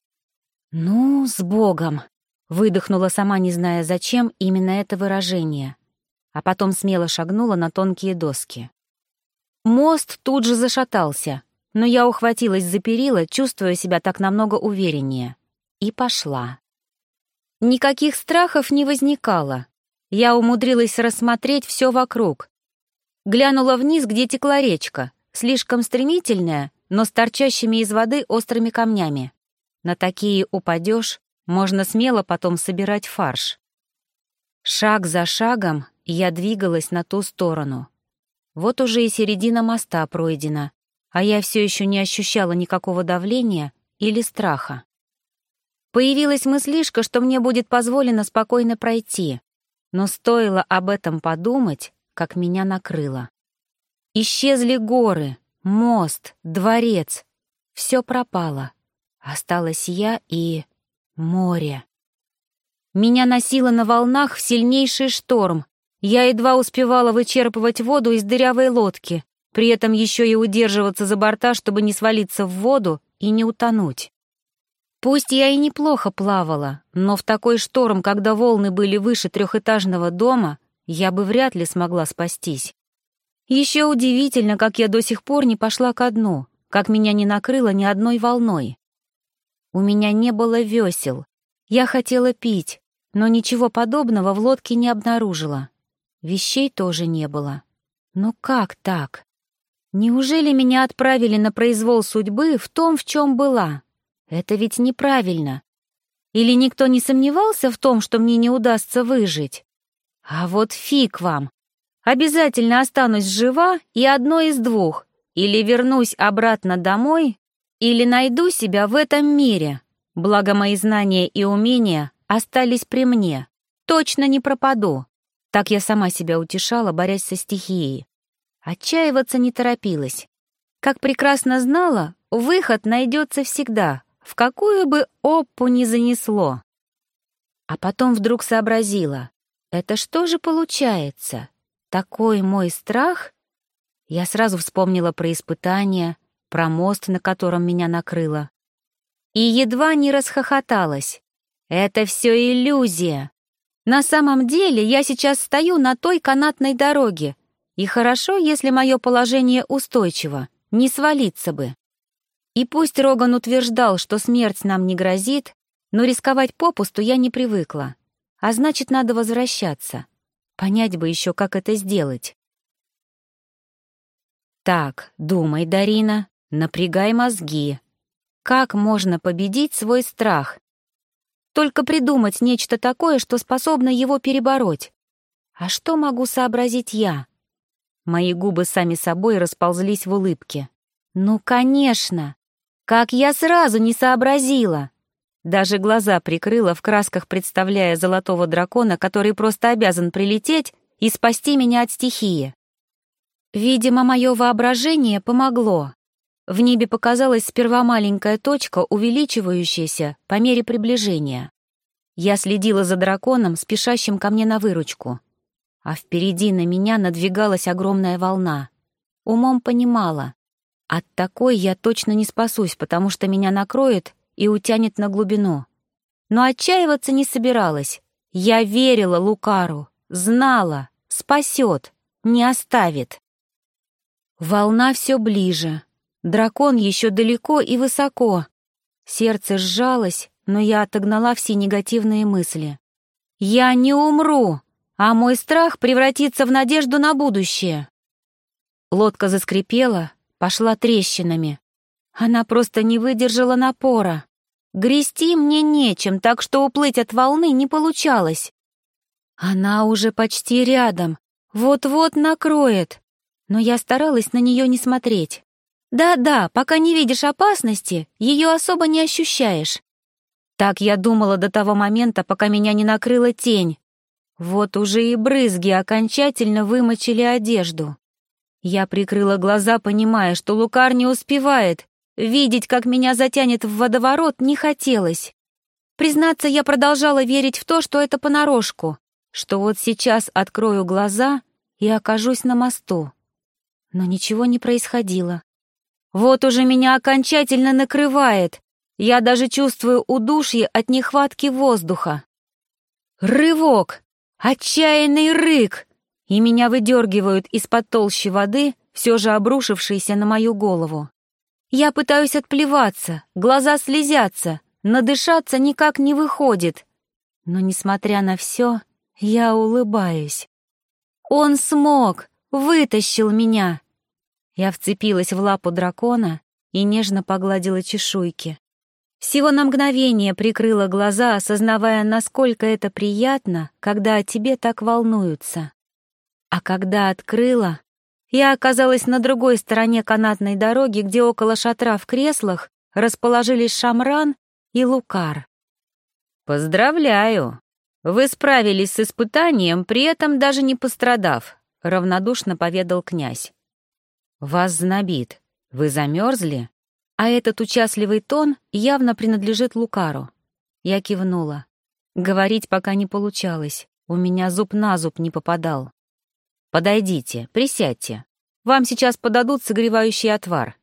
«Ну, с Богом!» — выдохнула, сама не зная зачем именно это выражение, а потом смело шагнула на тонкие доски. Мост тут же зашатался, но я ухватилась за перила, чувствуя себя так намного увереннее, и пошла. Никаких страхов не возникало. Я умудрилась рассмотреть все вокруг. Глянула вниз, где текла речка, слишком стремительная, но с торчащими из воды острыми камнями. На такие упадешь, можно смело потом собирать фарш. Шаг за шагом я двигалась на ту сторону. Вот уже и середина моста пройдена, а я все еще не ощущала никакого давления или страха. Появилась мыслишка, что мне будет позволено спокойно пройти, но стоило об этом подумать, как меня накрыло. Исчезли горы, мост, дворец. Все пропало. Осталась я и море. Меня носило на волнах в сильнейший шторм. Я едва успевала вычерпывать воду из дырявой лодки, при этом еще и удерживаться за борта, чтобы не свалиться в воду и не утонуть. Пусть я и неплохо плавала, но в такой шторм, когда волны были выше 3-этажного дома, я бы вряд ли смогла спастись. Еще удивительно, как я до сих пор не пошла ко дну, как меня не накрыло ни одной волной. У меня не было весел. Я хотела пить, но ничего подобного в лодке не обнаружила. Вещей тоже не было. Но как так? Неужели меня отправили на произвол судьбы в том, в чем была? Это ведь неправильно. Или никто не сомневался в том, что мне не удастся выжить? А вот фиг вам. Обязательно останусь жива и одно из двух. Или вернусь обратно домой, или найду себя в этом мире. Благо мои знания и умения остались при мне. Точно не пропаду. Так я сама себя утешала, борясь со стихией. Отчаиваться не торопилась. Как прекрасно знала, выход найдется всегда, в какую бы оппу ни занесло. А потом вдруг сообразила, это что же получается? Такой мой страх? Я сразу вспомнила про испытания, про мост, на котором меня накрыло. И едва не расхохоталась. Это все иллюзия. На самом деле я сейчас стою на той канатной дороге, и хорошо, если мое положение устойчиво, не свалиться бы. И пусть Роган утверждал, что смерть нам не грозит, но рисковать попусту я не привыкла. А значит, надо возвращаться. Понять бы еще, как это сделать. Так, думай, Дарина, напрягай мозги. Как можно победить свой страх? Только придумать нечто такое, что способно его перебороть. А что могу сообразить я? Мои губы сами собой расползлись в улыбке. Ну, конечно! Как я сразу не сообразила! Даже глаза прикрыла в красках, представляя золотого дракона, который просто обязан прилететь и спасти меня от стихии. Видимо, мое воображение помогло. В небе показалась сперва маленькая точка, увеличивающаяся по мере приближения. Я следила за драконом, спешащим ко мне на выручку. А впереди на меня надвигалась огромная волна. Умом понимала, от такой я точно не спасусь, потому что меня накроет и утянет на глубину. Но отчаиваться не собиралась. Я верила Лукару, знала, спасет, не оставит. Волна все ближе. Дракон еще далеко и высоко. Сердце сжалось, но я отогнала все негативные мысли. Я не умру, а мой страх превратится в надежду на будущее. Лодка заскрипела, пошла трещинами. Она просто не выдержала напора. Грести мне нечем, так что уплыть от волны не получалось. Она уже почти рядом, вот-вот накроет. Но я старалась на нее не смотреть. Да-да, пока не видишь опасности, ее особо не ощущаешь. Так я думала до того момента, пока меня не накрыла тень. Вот уже и брызги окончательно вымочили одежду. Я прикрыла глаза, понимая, что Лукар не успевает. Видеть, как меня затянет в водоворот, не хотелось. Признаться, я продолжала верить в то, что это понарошку, что вот сейчас открою глаза и окажусь на мосту. Но ничего не происходило. Вот уже меня окончательно накрывает. Я даже чувствую удушье от нехватки воздуха. Рывок! Отчаянный рык! И меня выдергивают из-под толщи воды, все же обрушившейся на мою голову. Я пытаюсь отплеваться, глаза слезятся, надышаться никак не выходит. Но, несмотря на все, я улыбаюсь. Он смог, вытащил меня. Я вцепилась в лапу дракона и нежно погладила чешуйки. Всего на мгновение прикрыла глаза, осознавая, насколько это приятно, когда о тебе так волнуются. А когда открыла, я оказалась на другой стороне канатной дороги, где около шатра в креслах расположились Шамран и Лукар. «Поздравляю! Вы справились с испытанием, при этом даже не пострадав», — равнодушно поведал князь. «Вас знобит. Вы замерзли?» А этот участливый тон явно принадлежит Лукару. Я кивнула. Говорить пока не получалось. У меня зуб на зуб не попадал. «Подойдите, присядьте. Вам сейчас подадут согревающий отвар».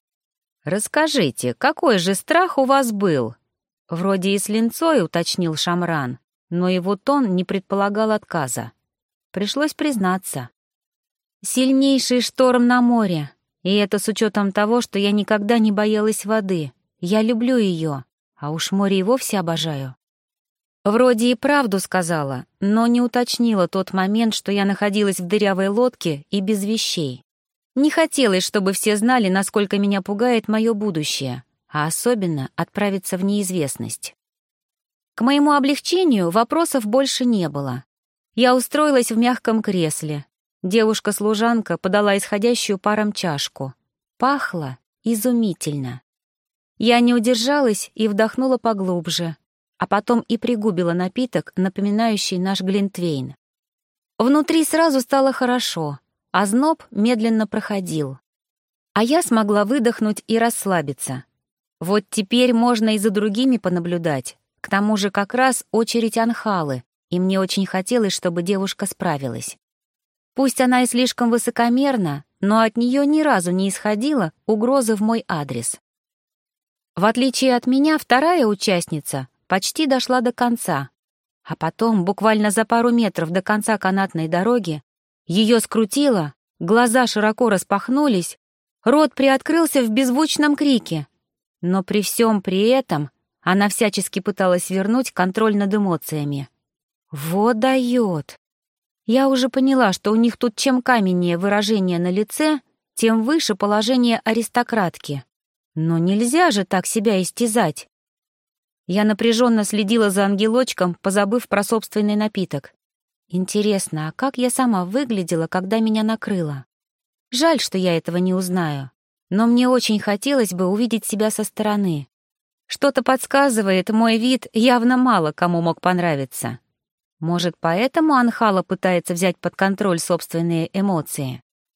«Расскажите, какой же страх у вас был?» Вроде и с линцой уточнил Шамран, но его тон не предполагал отказа. Пришлось признаться. «Сильнейший шторм на море. И это с учетом того, что я никогда не боялась воды. Я люблю ее, а уж море и вовсе обожаю». Вроде и правду сказала, но не уточнила тот момент, что я находилась в дырявой лодке и без вещей. Не хотелось, чтобы все знали, насколько меня пугает мое будущее, а особенно отправиться в неизвестность. К моему облегчению вопросов больше не было. Я устроилась в мягком кресле. Девушка-служанка подала исходящую паром чашку. Пахло изумительно. Я не удержалась и вдохнула поглубже, а потом и пригубила напиток, напоминающий наш глинтвейн. Внутри сразу стало хорошо, а зноб медленно проходил. А я смогла выдохнуть и расслабиться. Вот теперь можно и за другими понаблюдать. К тому же как раз очередь Анхалы, и мне очень хотелось, чтобы девушка справилась. Пусть она и слишком высокомерна, но от нее ни разу не исходила угрозы в мой адрес. В отличие от меня, вторая участница почти дошла до конца, а потом, буквально за пару метров до конца канатной дороги, ее скрутило, глаза широко распахнулись, Рот приоткрылся в беззвучном крике. Но при всем при этом она всячески пыталась вернуть контроль над эмоциями. Вот дает. Я уже поняла, что у них тут чем каменнее выражение на лице, тем выше положение аристократки. Но нельзя же так себя истязать. Я напряженно следила за ангелочком, позабыв про собственный напиток. Интересно, а как я сама выглядела, когда меня накрыло? Жаль, что я этого не узнаю. Но мне очень хотелось бы увидеть себя со стороны. Что-то подсказывает, мой вид явно мало кому мог понравиться. Может, поэтому Анхала пытается взять под контроль собственные эмоции?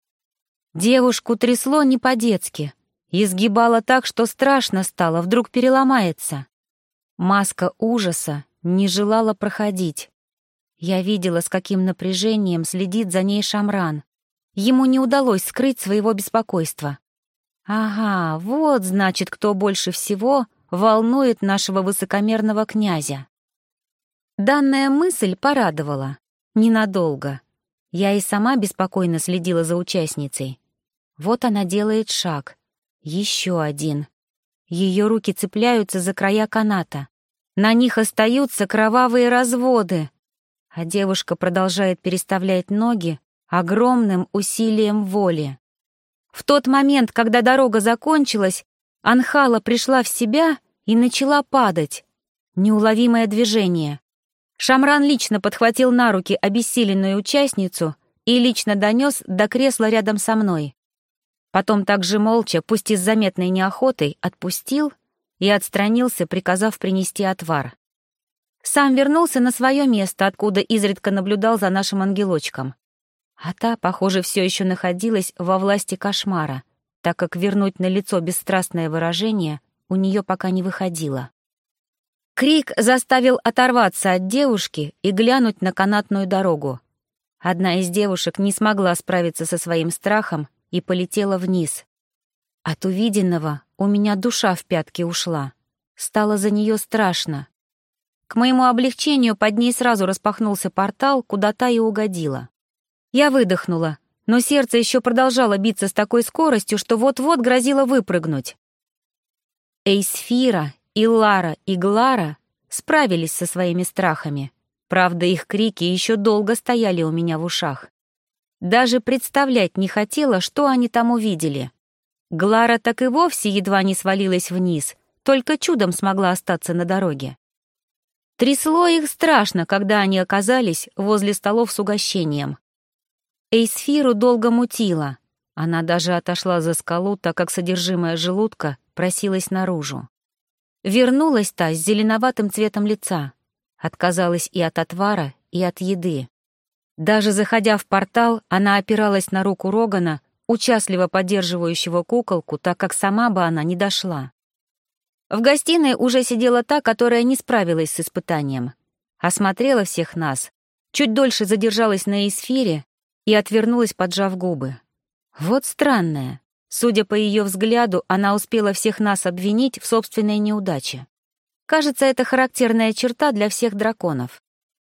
Девушку трясло не по-детски. Изгибало так, что страшно стало, вдруг переломается. Маска ужаса не желала проходить. Я видела, с каким напряжением следит за ней Шамран. Ему не удалось скрыть своего беспокойства. Ага, вот, значит, кто больше всего волнует нашего высокомерного князя. Данная мысль порадовала. Ненадолго. Я и сама беспокойно следила за участницей. Вот она делает шаг. Еще один. Ее руки цепляются за края каната. На них остаются кровавые разводы. А девушка продолжает переставлять ноги огромным усилием воли. В тот момент, когда дорога закончилась, Анхала пришла в себя и начала падать. Неуловимое движение. Шамран лично подхватил на руки обессиленную участницу и лично донес до кресла рядом со мной. Потом также молча, пусть и с заметной неохотой, отпустил и отстранился, приказав принести отвар. Сам вернулся на свое место, откуда изредка наблюдал за нашим ангелочком. А та, похоже, все еще находилась во власти кошмара, так как вернуть на лицо бесстрастное выражение у нее пока не выходило. Крик заставил оторваться от девушки и глянуть на канатную дорогу. Одна из девушек не смогла справиться со своим страхом и полетела вниз. От увиденного у меня душа в пятки ушла. Стало за нее страшно. К моему облегчению под ней сразу распахнулся портал, куда та и угодила. Я выдохнула, но сердце еще продолжало биться с такой скоростью, что вот-вот грозило выпрыгнуть. Эйсфира, Иллара и Глара справились со своими страхами. Правда, их крики еще долго стояли у меня в ушах. Даже представлять не хотела, что они там увидели. Глара так и вовсе едва не свалилась вниз, только чудом смогла остаться на дороге. Трясло их страшно, когда они оказались возле столов с угощением. Эйсфиру долго мутило. Она даже отошла за скалу, так как содержимое желудка просилось наружу. Вернулась та с зеленоватым цветом лица. Отказалась и от отвара, и от еды. Даже заходя в портал, она опиралась на руку Рогана, участливо поддерживающего куколку, так как сама бы она не дошла. В гостиной уже сидела та, которая не справилась с испытанием. Осмотрела всех нас, чуть дольше задержалась на Эйсфире и отвернулась, поджав губы. Вот странная. Судя по ее взгляду, она успела всех нас обвинить в собственной неудаче. Кажется, это характерная черта для всех драконов.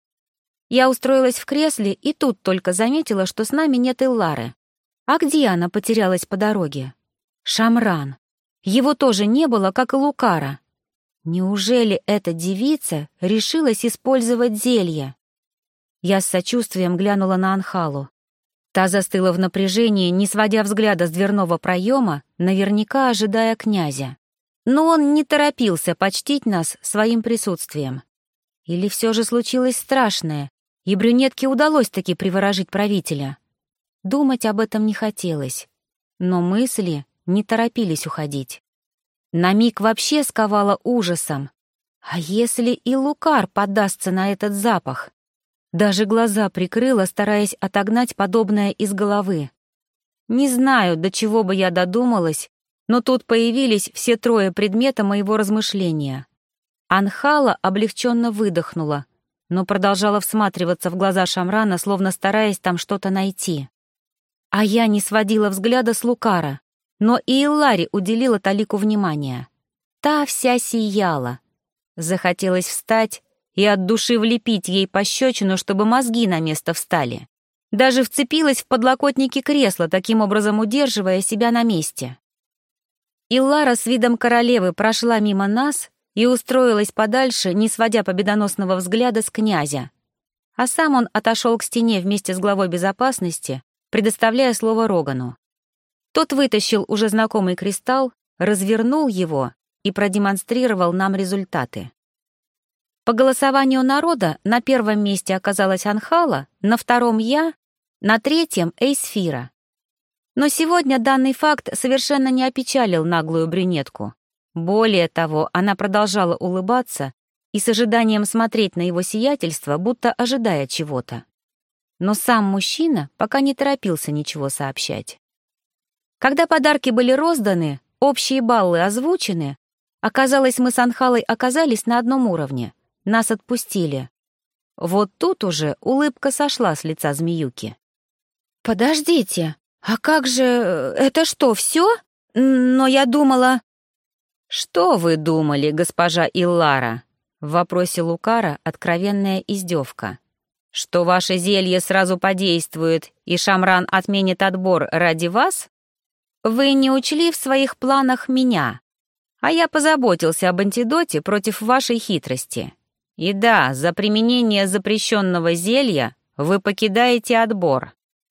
Я устроилась в кресле и тут только заметила, что с нами нет Иллары. А где она потерялась по дороге? Шамран. Его тоже не было, как и Лукара. Неужели эта девица решилась использовать зелье? Я с сочувствием глянула на Анхалу. Та застыла в напряжении, не сводя взгляда с дверного проема, наверняка ожидая князя. Но он не торопился почтить нас своим присутствием. Или все же случилось страшное, и брюнетке удалось таки приворожить правителя? Думать об этом не хотелось, но мысли не торопились уходить. На миг вообще сковало ужасом. А если и Лукар поддастся на этот запах? Даже глаза прикрыла, стараясь отогнать подобное из головы. Не знаю, до чего бы я додумалась, но тут появились все трое предмета моего размышления. Анхала облегченно выдохнула, но продолжала всматриваться в глаза Шамрана, словно стараясь там что-то найти. А я не сводила взгляда с Лукара, но и Илларе уделила талику внимания. Та вся сияла. Захотелось встать и от души влепить ей пощечину, чтобы мозги на место встали. Даже вцепилась в подлокотники кресла, таким образом удерживая себя на месте. Иллара с видом королевы прошла мимо нас и устроилась подальше, не сводя победоносного взгляда с князя. А сам он отошел к стене вместе с главой безопасности, предоставляя слово Рогану. Тот вытащил уже знакомый кристалл, развернул его и продемонстрировал нам результаты. По голосованию народа на первом месте оказалась Анхала, на втором — я, на третьем — Эйсфира. Но сегодня данный факт совершенно не опечалил наглую брюнетку. Более того, она продолжала улыбаться и с ожиданием смотреть на его сиятельство, будто ожидая чего-то. Но сам мужчина пока не торопился ничего сообщать. Когда подарки были розданы, общие баллы озвучены, оказалось, мы с Анхалой оказались на одном уровне. Нас отпустили. Вот тут уже улыбка сошла с лица змеюки. «Подождите, а как же... Это что, все? Но я думала...» «Что вы думали, госпожа Иллара?» В вопросе Лукара откровенная издевка. «Что ваше зелье сразу подействует, и Шамран отменит отбор ради вас? Вы не учли в своих планах меня, а я позаботился об антидоте против вашей хитрости. И да, за применение запрещенного зелья вы покидаете отбор».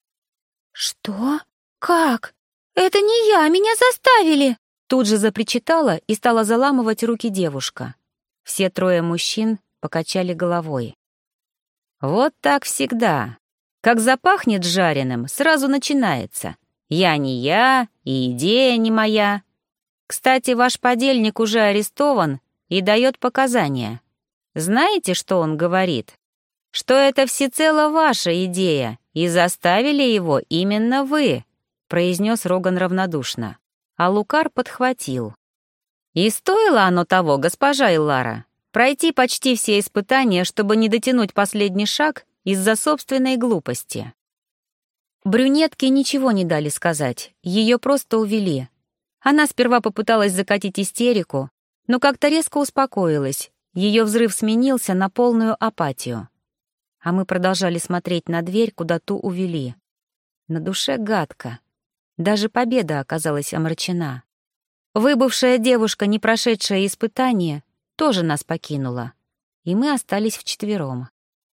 «Что? Как? Это не я, меня заставили!» Тут же запричитала и стала заламывать руки девушка. Все трое мужчин покачали головой. «Вот так всегда. Как запахнет жареным, сразу начинается. Я не я, и идея не моя. Кстати, ваш подельник уже арестован и дает показания. Знаете, что он говорит? Что это всецело ваша идея, и заставили его именно вы», — произнес Роган равнодушно. А Лукар подхватил. «И стоило оно того, госпожа Иллара, пройти почти все испытания, чтобы не дотянуть последний шаг из-за собственной глупости». Брюнетке ничего не дали сказать, ее просто увели. Она сперва попыталась закатить истерику, но как-то резко успокоилась, ее взрыв сменился на полную апатию. А мы продолжали смотреть на дверь, куда ту увели. На душе гадко. Даже победа оказалась омрачена. Выбывшая девушка, не прошедшая испытание, тоже нас покинула, и мы остались вчетвером.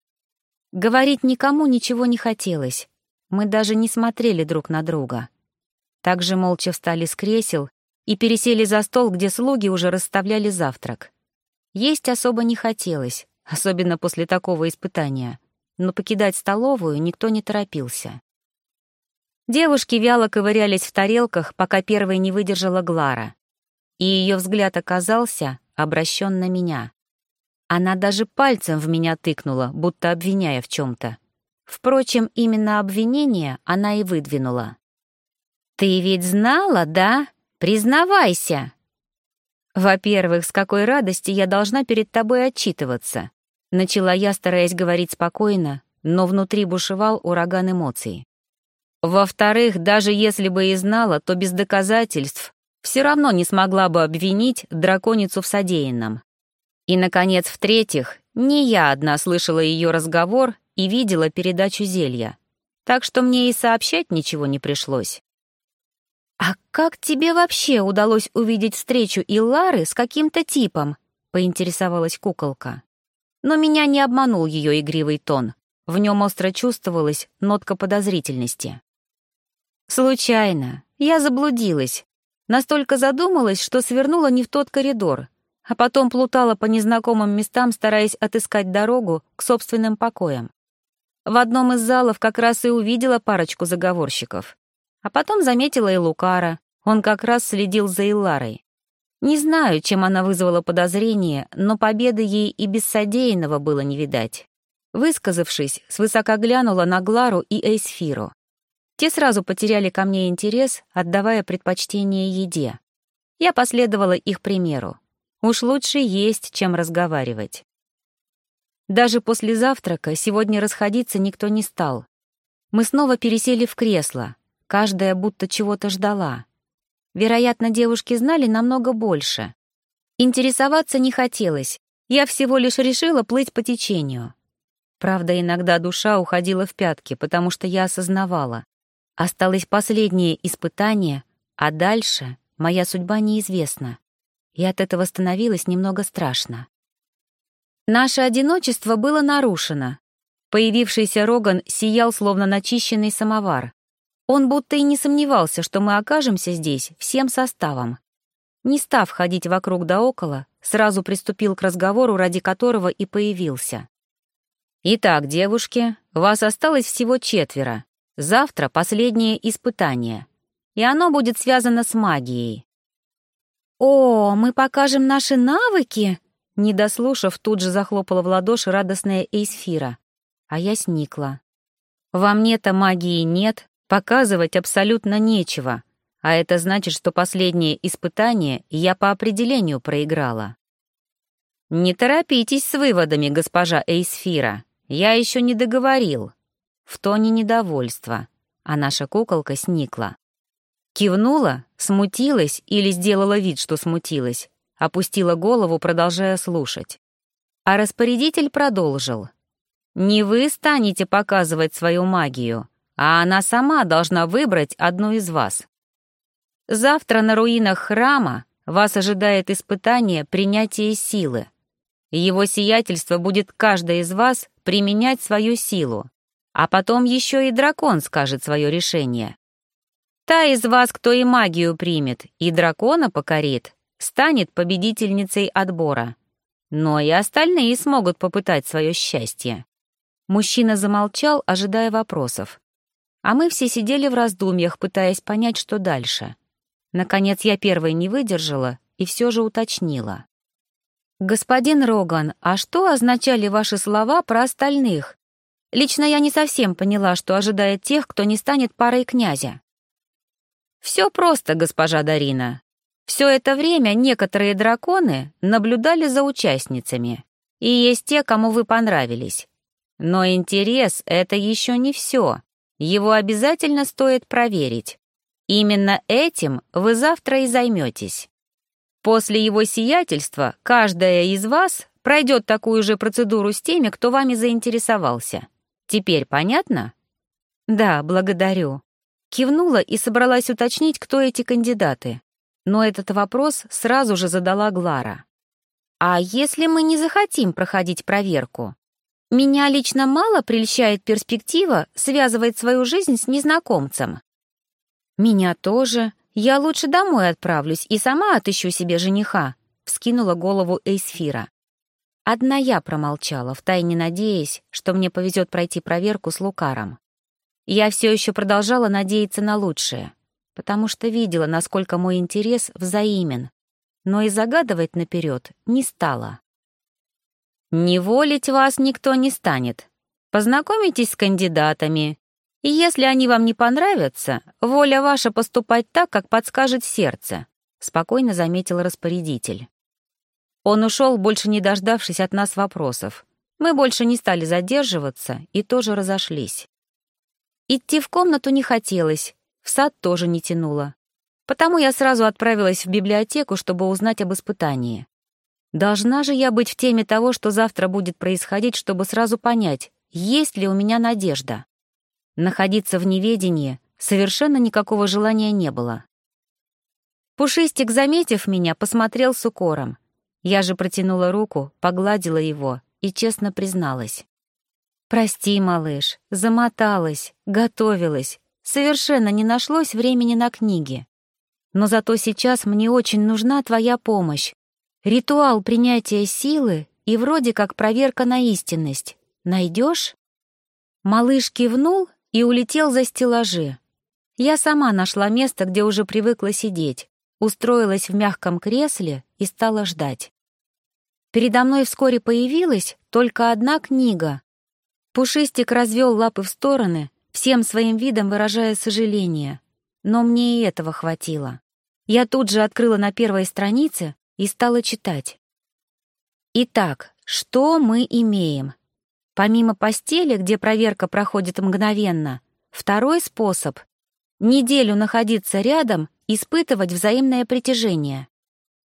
Говорить никому ничего не хотелось, мы даже не смотрели друг на друга. Также молча встали с кресел и пересели за стол, где слуги уже расставляли завтрак. Есть особо не хотелось, особенно после такого испытания, но покидать столовую никто не торопился. Девушки вяло ковырялись в тарелках, пока первой не выдержала Глара. И ее взгляд оказался обращен на меня. Она даже пальцем в меня тыкнула, будто обвиняя в чем-то. Впрочем, именно обвинение она и выдвинула. «Ты ведь знала, да? Признавайся!» «Во-первых, с какой радости я должна перед тобой отчитываться?» Начала я, стараясь говорить спокойно, но внутри бушевал ураган эмоций. «Во-вторых, даже если бы и знала, то без доказательств все равно не смогла бы обвинить драконицу в содеянном. И, наконец, в-третьих, не я одна слышала ее разговор и видела передачу зелья, так что мне и сообщать ничего не пришлось». «А как тебе вообще удалось увидеть встречу Иллары с каким-то типом?» — поинтересовалась куколка. Но меня не обманул ее игривый тон, в нем остро чувствовалась нотка подозрительности. «Случайно. Я заблудилась. Настолько задумалась, что свернула не в тот коридор, а потом плутала по незнакомым местам, стараясь отыскать дорогу к собственным покоям. В одном из залов как раз и увидела парочку заговорщиков. А потом заметила и Лукара, он как раз следил за Илларой. Не знаю, чем она вызвала подозрение, но победы ей и без содеянного было не видать. Высказавшись, свысока глянула на Глару и Эйсфиру. Те сразу потеряли ко мне интерес, отдавая предпочтение еде. Я последовала их примеру. Уж лучше есть, чем разговаривать. Даже после завтрака сегодня расходиться никто не стал. Мы снова пересели в кресло, каждая будто чего-то ждала. Вероятно, девушки знали намного больше. Интересоваться не хотелось, я всего лишь решила плыть по течению. Правда, иногда душа уходила в пятки, потому что я осознавала. Осталось последнее испытание, а дальше моя судьба неизвестна. И от этого становилось немного страшно. Наше одиночество было нарушено. Появившийся Роган сиял, словно начищенный самовар. Он будто и не сомневался, что мы окажемся здесь всем составом. Не став ходить вокруг да около, сразу приступил к разговору, ради которого и появился. «Итак, девушки, вас осталось всего 4. Завтра последнее испытание, и оно будет связано с магией». «О, мы покажем наши навыки?» Не дослушав, тут же захлопала в ладоши радостная Эйсфира, а я сникла. «Во мне-то магии нет, показывать абсолютно нечего, а это значит, что последнее испытание я по определению проиграла». «Не торопитесь с выводами, госпожа Эйсфира, я еще не договорил». В тоне недовольства, а наша куколка сникла. Кивнула, смутилась или сделала вид, что смутилась, опустила голову, продолжая слушать. А распорядитель продолжил. «Не вы станете показывать свою магию, а она сама должна выбрать одну из вас. Завтра на руинах храма вас ожидает испытание принятия силы. Его сиятельство будет каждый из вас применять свою силу, а потом еще и дракон скажет свое решение. Та из вас, кто и магию примет, и дракона покорит, станет победительницей отбора. Но и остальные смогут попытать свое счастье». Мужчина замолчал, ожидая вопросов. А мы все сидели в раздумьях, пытаясь понять, что дальше. Наконец я первой не выдержала и все же уточнила. «Господин Роган, а что означали ваши слова про остальных? Лично я не совсем поняла, что ожидает тех, кто не станет парой князя». «Все просто, госпожа Дарина. Все это время некоторые драконы наблюдали за участницами, и есть те, кому вы понравились. Но интерес — это еще не все. Его обязательно стоит проверить. Именно этим вы завтра и займетесь. После его сиятельства каждая из вас пройдет такую же процедуру с теми, кто вами заинтересовался. Теперь понятно?» «Да, благодарю». Кивнула и собралась уточнить, кто эти кандидаты. Но этот вопрос сразу же задала Глара. «А если мы не захотим проходить проверку? Меня лично мало прельщает перспектива связывать свою жизнь с незнакомцем». «Меня тоже. Я лучше домой отправлюсь и сама отыщу себе жениха», — вскинула голову Эйсфира. Одна я промолчала, втайне надеясь, что мне повезет пройти проверку с Лукаром. Я все еще продолжала надеяться на лучшее, потому что видела, насколько мой интерес взаимен, но и загадывать наперед не стала. «Не волить вас никто не станет. Познакомитесь с кандидатами, и если они вам не понравятся, воля ваша поступать так, как подскажет сердце», — спокойно заметил распорядитель. Он ушел, больше не дождавшись от нас вопросов. Мы больше не стали задерживаться и тоже разошлись. Идти в комнату не хотелось, в сад тоже не тянуло. Потому я сразу отправилась в библиотеку, чтобы узнать об испытании. Должна же я быть в теме того, что завтра будет происходить, чтобы сразу понять, есть ли у меня надежда. Находиться в неведении совершенно никакого желания не было. Пушистик, заметив меня, посмотрел с укором. Я же протянула руку, погладила его и честно призналась. «Прости, малыш, замоталась, готовилась, совершенно не нашлось времени на книги. Но зато сейчас мне очень нужна твоя помощь. Ритуал принятия силы и вроде как проверка на истинность. Найдешь?» Малыш кивнул и улетел за стеллажи. Я сама нашла место, где уже привыкла сидеть, устроилась в мягком кресле и стала ждать. Передо мной вскоре появилась только одна книга. Пушистик развел лапы в стороны, всем своим видом выражая сожаление. Но мне и этого хватило. Я тут же открыла на первой странице и стала читать. Итак, что мы имеем? Помимо постели, где проверка проходит мгновенно, второй способ — неделю находиться рядом, испытывать взаимное притяжение.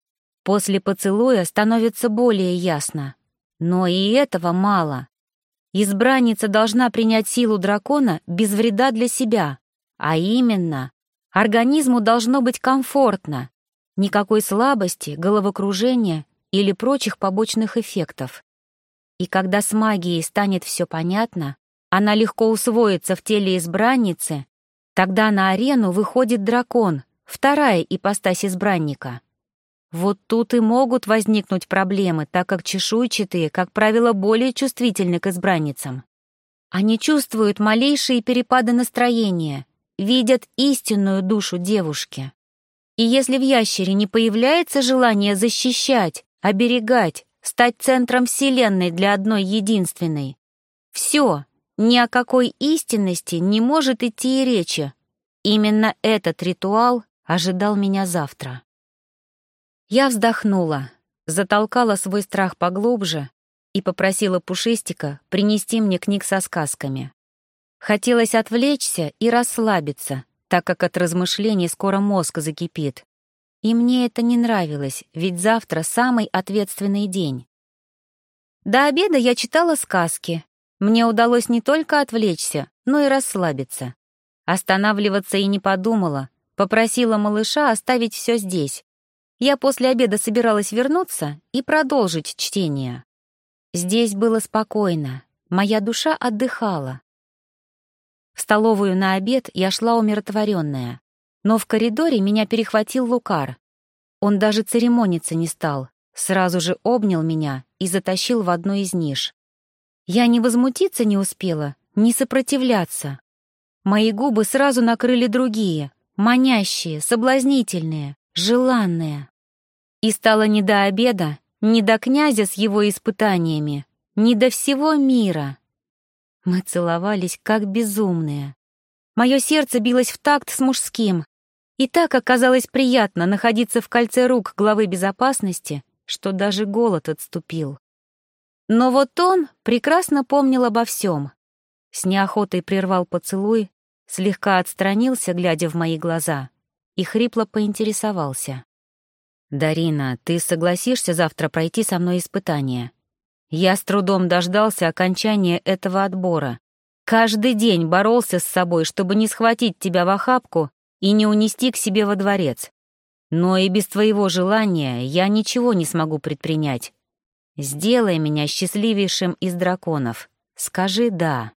После поцелуя становится более ясно. Но и этого мало. Избранница должна принять силу дракона без вреда для себя, а именно, организму должно быть комфортно, никакой слабости, головокружения или прочих побочных эффектов. И когда с магией станет все понятно, она легко усвоится в теле избранницы, тогда на арену выходит дракон, вторая ипостась избранника. Вот тут и могут возникнуть проблемы, так как чешуйчатые, как правило, более чувствительны к избранницам. Они чувствуют малейшие перепады настроения, видят истинную душу девушки. И если в ящере не появляется желание защищать, оберегать, стать центром вселенной для одной единственной, все, ни о какой истинности не может идти и речи. Именно этот ритуал ожидал меня завтра. Я вздохнула, затолкала свой страх поглубже и попросила Пушистика принести мне книг со сказками. Хотелось отвлечься и расслабиться, так как от размышлений скоро мозг закипит. И мне это не нравилось, ведь завтра самый ответственный день. До обеда я читала сказки. Мне удалось не только отвлечься, но и расслабиться. Останавливаться и не подумала, попросила малыша оставить все здесь. Я после обеда собиралась вернуться и продолжить чтение. Здесь было спокойно, моя душа отдыхала. В столовую на обед я шла умиротворенная, но в коридоре меня перехватил Лукар. Он даже церемониться не стал, сразу же обнял меня и затащил в одну из ниш. Я ни возмутиться не успела, ни сопротивляться. Мои губы сразу накрыли другие, манящие, соблазнительные, желанные. И стало не до обеда, не до князя с его испытаниями, не до всего мира. Мы целовались как безумные. Мое сердце билось в такт с мужским, и так оказалось приятно находиться в кольце рук главы безопасности, что даже голод отступил. Но вот он прекрасно помнил обо всем. С неохотой прервал поцелуй, слегка отстранился, глядя в мои глаза, и хрипло поинтересовался. «Дарина, ты согласишься завтра пройти со мной испытание? Я с трудом дождался окончания этого отбора. Каждый день боролся с собой, чтобы не схватить тебя в охапку и не унести к себе во дворец. Но и без твоего желания я ничего не смогу предпринять. Сделай меня счастливейшим из драконов. Скажи «да».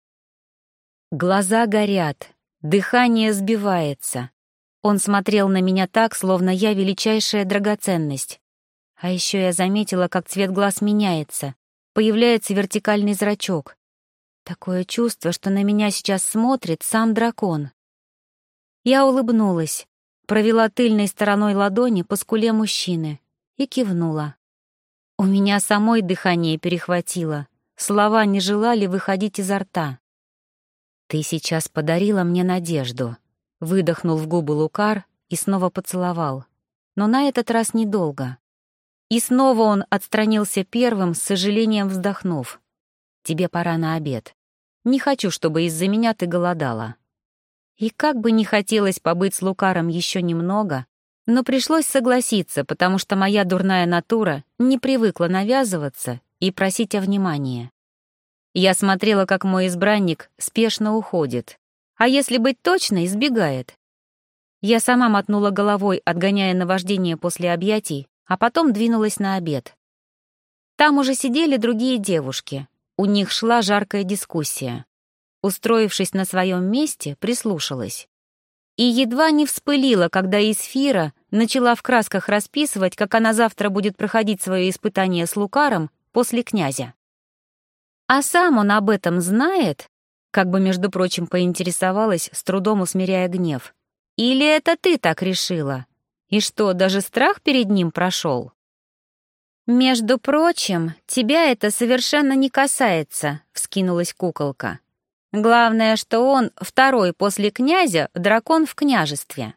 Глаза горят, дыхание сбивается. Он смотрел на меня так, словно я величайшая драгоценность. А еще я заметила, как цвет глаз меняется. Появляется вертикальный зрачок. Такое чувство, что на меня сейчас смотрит сам дракон. Я улыбнулась, провела тыльной стороной ладони по скуле мужчины и кивнула. У меня самой дыхание перехватило, слова не желали выходить изо рта. «Ты сейчас подарила мне надежду», — выдохнул в губы Лукар и снова поцеловал. Но на этот раз недолго. И снова он отстранился первым, с сожалением вздохнув. «Тебе пора на обед. Не хочу, чтобы из-за меня ты голодала». И как бы не хотелось побыть с Лукаром еще немного, но пришлось согласиться, потому что моя дурная натура не привыкла навязываться и просить о внимании. Я смотрела, как мой избранник спешно уходит, а если быть точной, избегает. Я сама мотнула головой, отгоняя наваждение после объятий, а потом двинулась на обед. Там уже сидели другие девушки, у них шла жаркая дискуссия. Устроившись на своем месте, прислушалась. И едва не вспылила, когда Исфира начала в красках расписывать, как она завтра будет проходить свое испытание с Лукаром после князя. А сам он об этом знает? Как бы, между прочим, поинтересовалась, с трудом усмиряя гнев. Или это ты так решила? И что, даже страх перед ним прошел? «Между прочим, тебя это совершенно не касается», — вскинулась куколка. «Главное, что он второй после князя дракон в княжестве».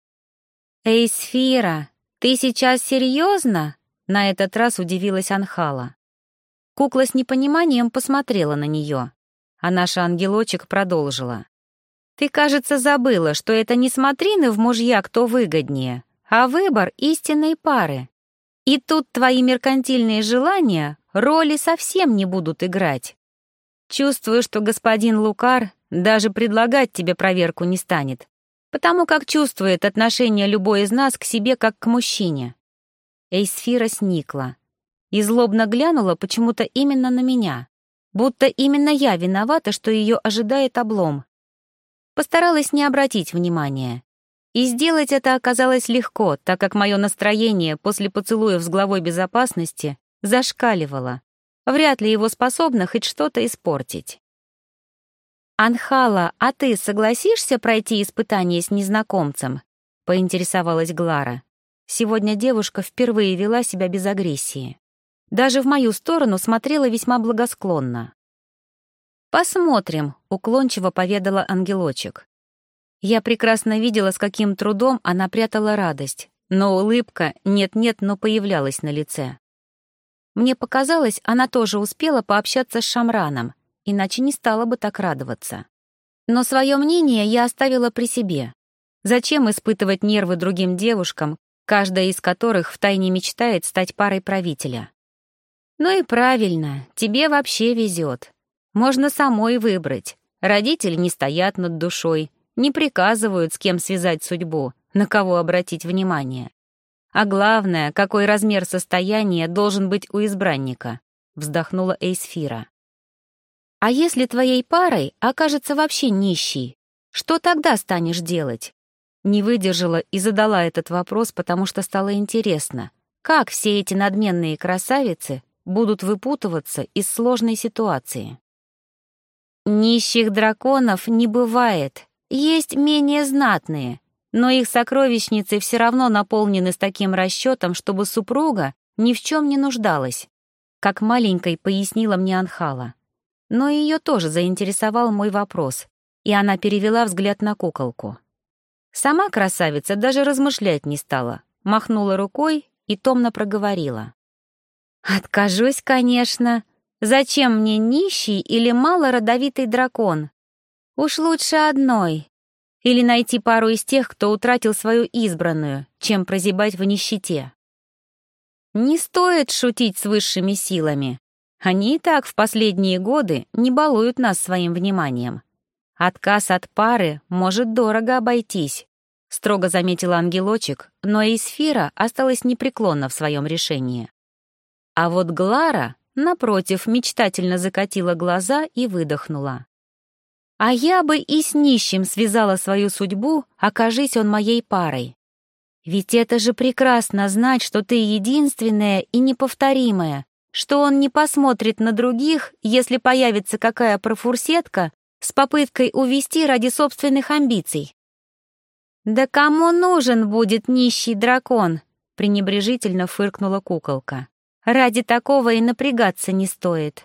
«Эйсфира, ты сейчас серьезно?» — на этот раз удивилась Анхала. Кукла с непониманием посмотрела на нее, а наша ангелочек продолжила. «Ты, кажется, забыла, что это не смотрины в мужья кто выгоднее, а выбор истинной пары. И тут твои меркантильные желания роли совсем не будут играть. Чувствую, что господин Лукар даже предлагать тебе проверку не станет, потому как чувствует отношение любой из нас к себе как к мужчине». Эйсфира сникла и злобно глянула почему-то именно на меня, будто именно я виновата, что ее ожидает облом. Постаралась не обратить внимания. И сделать это оказалось легко, так как мое настроение после поцелуев с главой безопасности зашкаливало. Вряд ли его способно хоть что-то испортить. «Анхала, а ты согласишься пройти испытание с незнакомцем?» — поинтересовалась Глара. Сегодня девушка впервые вела себя без агрессии. Даже в мою сторону смотрела весьма благосклонно. «Посмотрим», — уклончиво поведала ангелочек. Я прекрасно видела, с каким трудом она прятала радость, но улыбка нет-нет, но появлялась на лице. Мне показалось, она тоже успела пообщаться с Шамраном, иначе не стала бы так радоваться. Но свое мнение я оставила при себе. Зачем испытывать нервы другим девушкам, каждая из которых втайне мечтает стать парой правителя? Ну и правильно, тебе вообще везет. Можно самой выбрать. Родители не стоят над душой, не приказывают, с кем связать судьбу, на кого обратить внимание. А главное, какой размер состояния должен быть у избранника, вздохнула Эйсфира. А если твоей парой окажется вообще нищий, что тогда станешь делать? Не выдержала и задала этот вопрос, потому что стало интересно, как все эти надменные красавицы будут выпутываться из сложной ситуации. Нищих драконов не бывает, есть менее знатные, но их сокровищницы все равно наполнены с таким расчетом, чтобы супруга ни в чем не нуждалась, как маленькой пояснила мне Анхала. Но ее тоже заинтересовал мой вопрос, и она перевела взгляд на куколку. Сама красавица даже размышлять не стала, махнула рукой и томно проговорила. «Откажусь, конечно. Зачем мне нищий или малородовитый дракон? Уж лучше одной. Или найти пару из тех, кто утратил свою избранную, чем прозябать в нищете. Не стоит шутить с высшими силами. Они и так в последние годы не балуют нас своим вниманием. Отказ от пары может дорого обойтись», — строго заметила ангелочек, но Эйсфира осталась непреклонна в своем решении. А вот Глара, напротив, мечтательно закатила глаза и выдохнула. «А я бы и с нищим связала свою судьбу, окажись он моей парой. Ведь это же прекрасно знать, что ты единственная и неповторимая, что он не посмотрит на других, если появится какая профурсетка с попыткой увести ради собственных амбиций». «Да кому нужен будет нищий дракон?» — пренебрежительно фыркнула куколка. «Ради такого и напрягаться не стоит».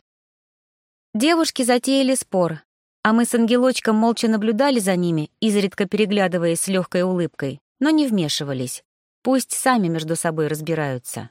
Девушки затеяли спор, а мы с ангелочком молча наблюдали за ними, изредка переглядываясь с легкой улыбкой, но не вмешивались. Пусть сами между собой разбираются.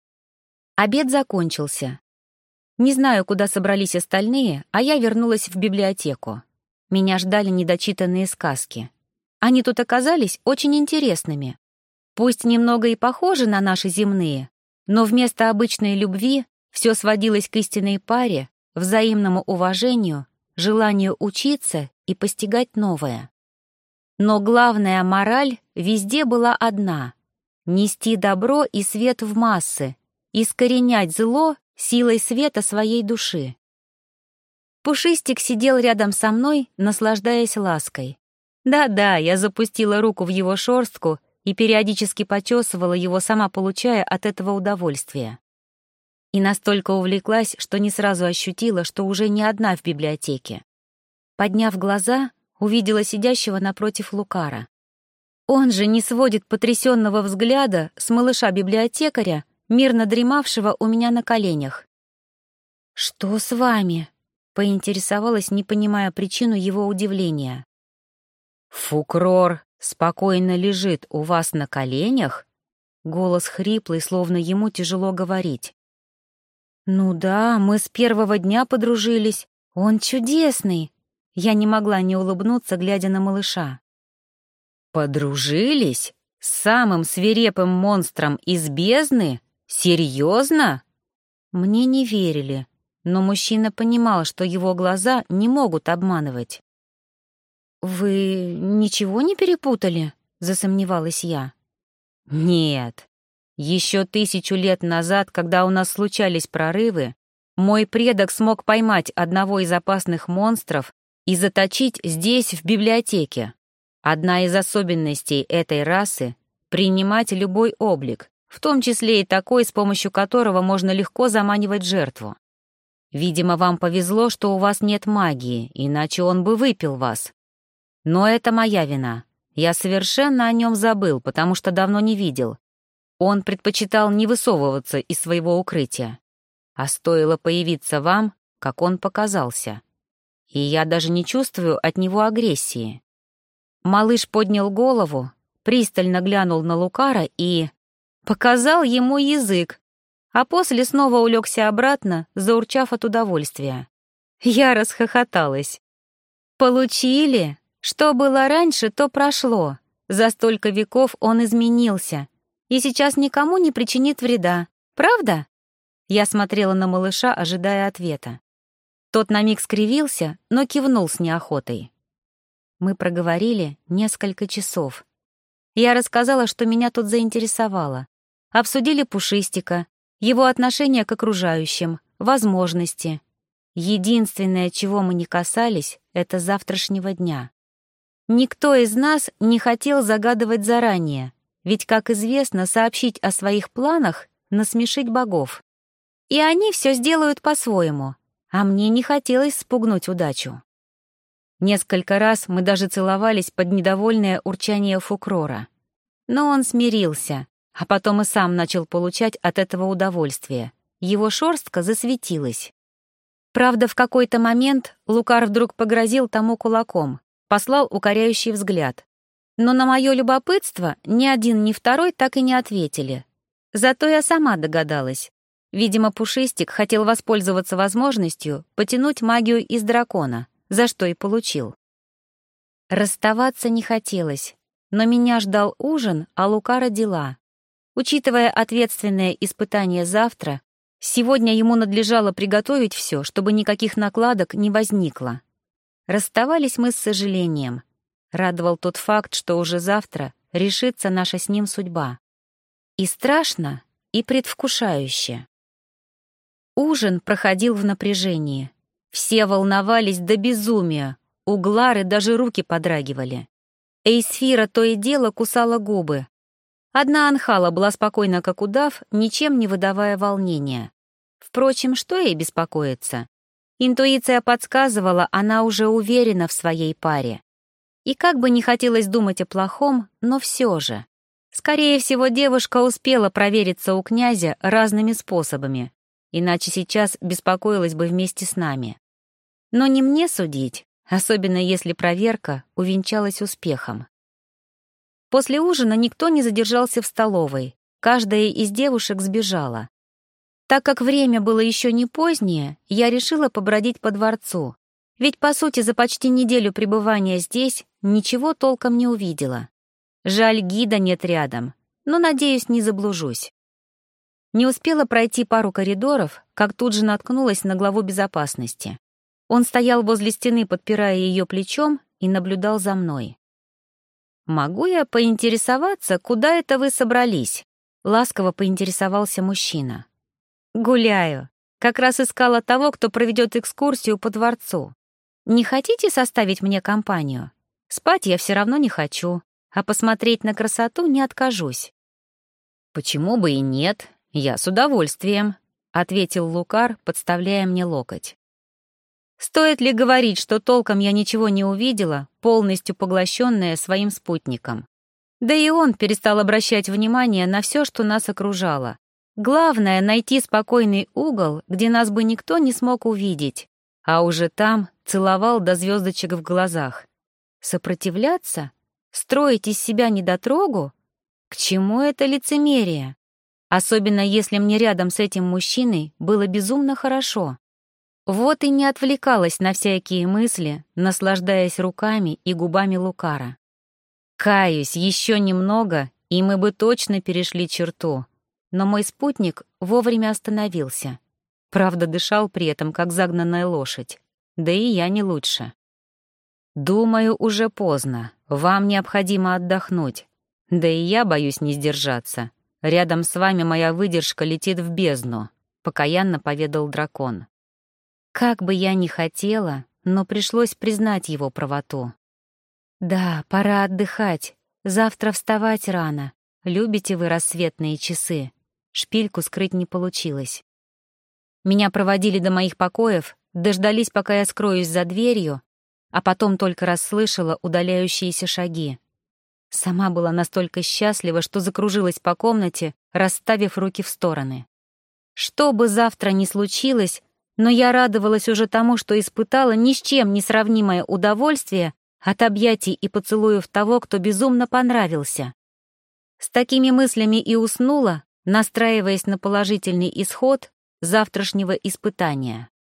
Обед закончился. Не знаю, куда собрались остальные, а я вернулась в библиотеку. Меня ждали недочитанные сказки. Они тут оказались очень интересными. Пусть немного и похожи на наши земные, но вместо обычной любви все сводилось к истинной паре, взаимному уважению, желанию учиться и постигать новое. Но главная мораль везде была одна — нести добро и свет в массы, искоренять зло силой света своей души. Пушистик сидел рядом со мной, наслаждаясь лаской. Да-да, я запустила руку в его шорстку и периодически почесывала его, сама получая от этого удовольствие. И настолько увлеклась, что не сразу ощутила, что уже не одна в библиотеке. Подняв глаза, увидела сидящего напротив Лукара. Он же не сводит потрясенного взгляда с малыша-библиотекаря, мирно дремавшего у меня на коленях. «Что с вами?» — поинтересовалась, не понимая причину его удивления. «Фукрор спокойно лежит у вас на коленях?» Голос хриплый, словно ему тяжело говорить. «Ну да, мы с первого дня подружились. Он чудесный!» Я не могла не улыбнуться, глядя на малыша. «Подружились? С самым свирепым монстром из бездны? Серьезно?» Мне не верили, но мужчина понимал, что его глаза не могут обманывать. «Вы ничего не перепутали?» — засомневалась я. «Нет. Еще 1000 лет назад, когда у нас случались прорывы, мой предок смог поймать одного из опасных монстров и заточить здесь, в библиотеке. Одна из особенностей этой расы — принимать любой облик, в том числе и такой, с помощью которого можно легко заманивать жертву. Видимо, вам повезло, что у вас нет магии, иначе он бы выпил вас. Но это моя вина. Я совершенно о нем забыл, потому что давно не видел. Он предпочитал не высовываться из своего укрытия. А стоило появиться вам, как он показался. И я даже не чувствую от него агрессии». Малыш поднял голову, пристально глянул на Лукара и показал ему язык, а после снова улегся обратно, заурчав от удовольствия. Я расхохоталась. «Получили? Что было раньше, то прошло. За столько веков он изменился, и сейчас никому не причинит вреда. Правда?» Я смотрела на малыша, ожидая ответа. Тот на миг скривился, но кивнул с неохотой. Мы проговорили несколько часов. Я рассказала, что меня тут заинтересовало. Обсудили Пушистика, его отношение к окружающим, возможности. Единственное, чего мы не касались, — это завтрашнего дня. Никто из нас не хотел загадывать заранее, ведь, как известно, сообщить о своих планах — насмешить богов. И они все сделают по-своему, а мне не хотелось спугнуть удачу. Несколько раз мы даже целовались под недовольное урчание Фукрора. Но он смирился, а потом и сам начал получать от этого удовольствие. Его шерстка засветилась. Правда, в какой-то момент Лукар вдруг погрозил тому кулаком, послал укоряющий взгляд. Но на мое любопытство ни один, ни второй так и не ответили. Зато я сама догадалась. Видимо, Пушистик хотел воспользоваться возможностью потянуть магию из дракона, за что и получил. Расставаться не хотелось, но меня ждал ужин, а Лукара дела. Учитывая ответственное испытание завтра, сегодня ему надлежало приготовить все, чтобы никаких накладок не возникло. Расставались мы с сожалением. Радовал тот факт, что уже завтра решится наша с ним судьба. И страшно, и предвкушающе. Ужин проходил в напряжении. Все волновались до безумия, у Глары даже руки подрагивали. Эйсфира то и дело кусала губы. Одна Анхала была спокойна, как удав, ничем не выдавая волнения. Впрочем, что ей беспокоиться? Интуиция подсказывала, она уже уверена в своей паре. И как бы не хотелось думать о плохом, но все же. Скорее всего, девушка успела провериться у князя разными способами, иначе сейчас беспокоилась бы вместе с нами. Но не мне судить, особенно если проверка увенчалась успехом. После ужина никто не задержался в столовой, каждая из девушек сбежала. Так как время было еще не позднее, я решила побродить по дворцу, ведь, по сути, за почти неделю пребывания здесь ничего толком не увидела. Жаль, гида нет рядом, но, надеюсь, не заблужусь. Не успела пройти пару коридоров, как тут же наткнулась на главу безопасности. Он стоял возле стены, подпирая ее плечом, и наблюдал за мной. «Могу я поинтересоваться, куда это вы собрались?» — ласково поинтересовался мужчина. «Гуляю. Как раз искала того, кто проведет экскурсию по дворцу. Не хотите составить мне компанию? Спать я все равно не хочу, а посмотреть на красоту не откажусь». «Почему бы и нет? Я с удовольствием», — ответил Лукар, подставляя мне локоть. Стоит ли говорить, что толком я ничего не увидела, полностью поглощенная своим спутником? Да и он перестал обращать внимание на все, что нас окружало. Главное — найти спокойный угол, где нас бы никто не смог увидеть, а уже там целовал до звездочек в глазах. Сопротивляться? Строить из себя недотрогу? К чему это лицемерие? Особенно если мне рядом с этим мужчиной было безумно хорошо. Вот и не отвлекалась на всякие мысли, наслаждаясь руками и губами Лукара. Каюсь, еще немного, и мы бы точно перешли черту. Но мой спутник вовремя остановился. Правда, дышал при этом, как загнанная лошадь. Да и я не лучше. «Думаю, уже поздно. Вам необходимо отдохнуть. Да и я боюсь не сдержаться. Рядом с вами моя выдержка летит в бездну», — покаянно поведал дракон. Как бы я ни хотела, но пришлось признать его правоту. «Да, пора отдыхать. Завтра вставать рано. Любите вы рассветные часы?» Шпильку скрыть не получилось. Меня проводили до моих покоев, дождались, пока я скроюсь за дверью, а потом только расслышала удаляющиеся шаги. Сама была настолько счастлива, что закружилась по комнате, расставив руки в стороны. Что бы завтра ни случилось, но я радовалась уже тому, что испытала ни с чем не сравнимое удовольствие от объятий и поцелуев того, кто безумно понравился. С такими мыслями и уснула, настраиваясь на положительный исход завтрашнего испытания.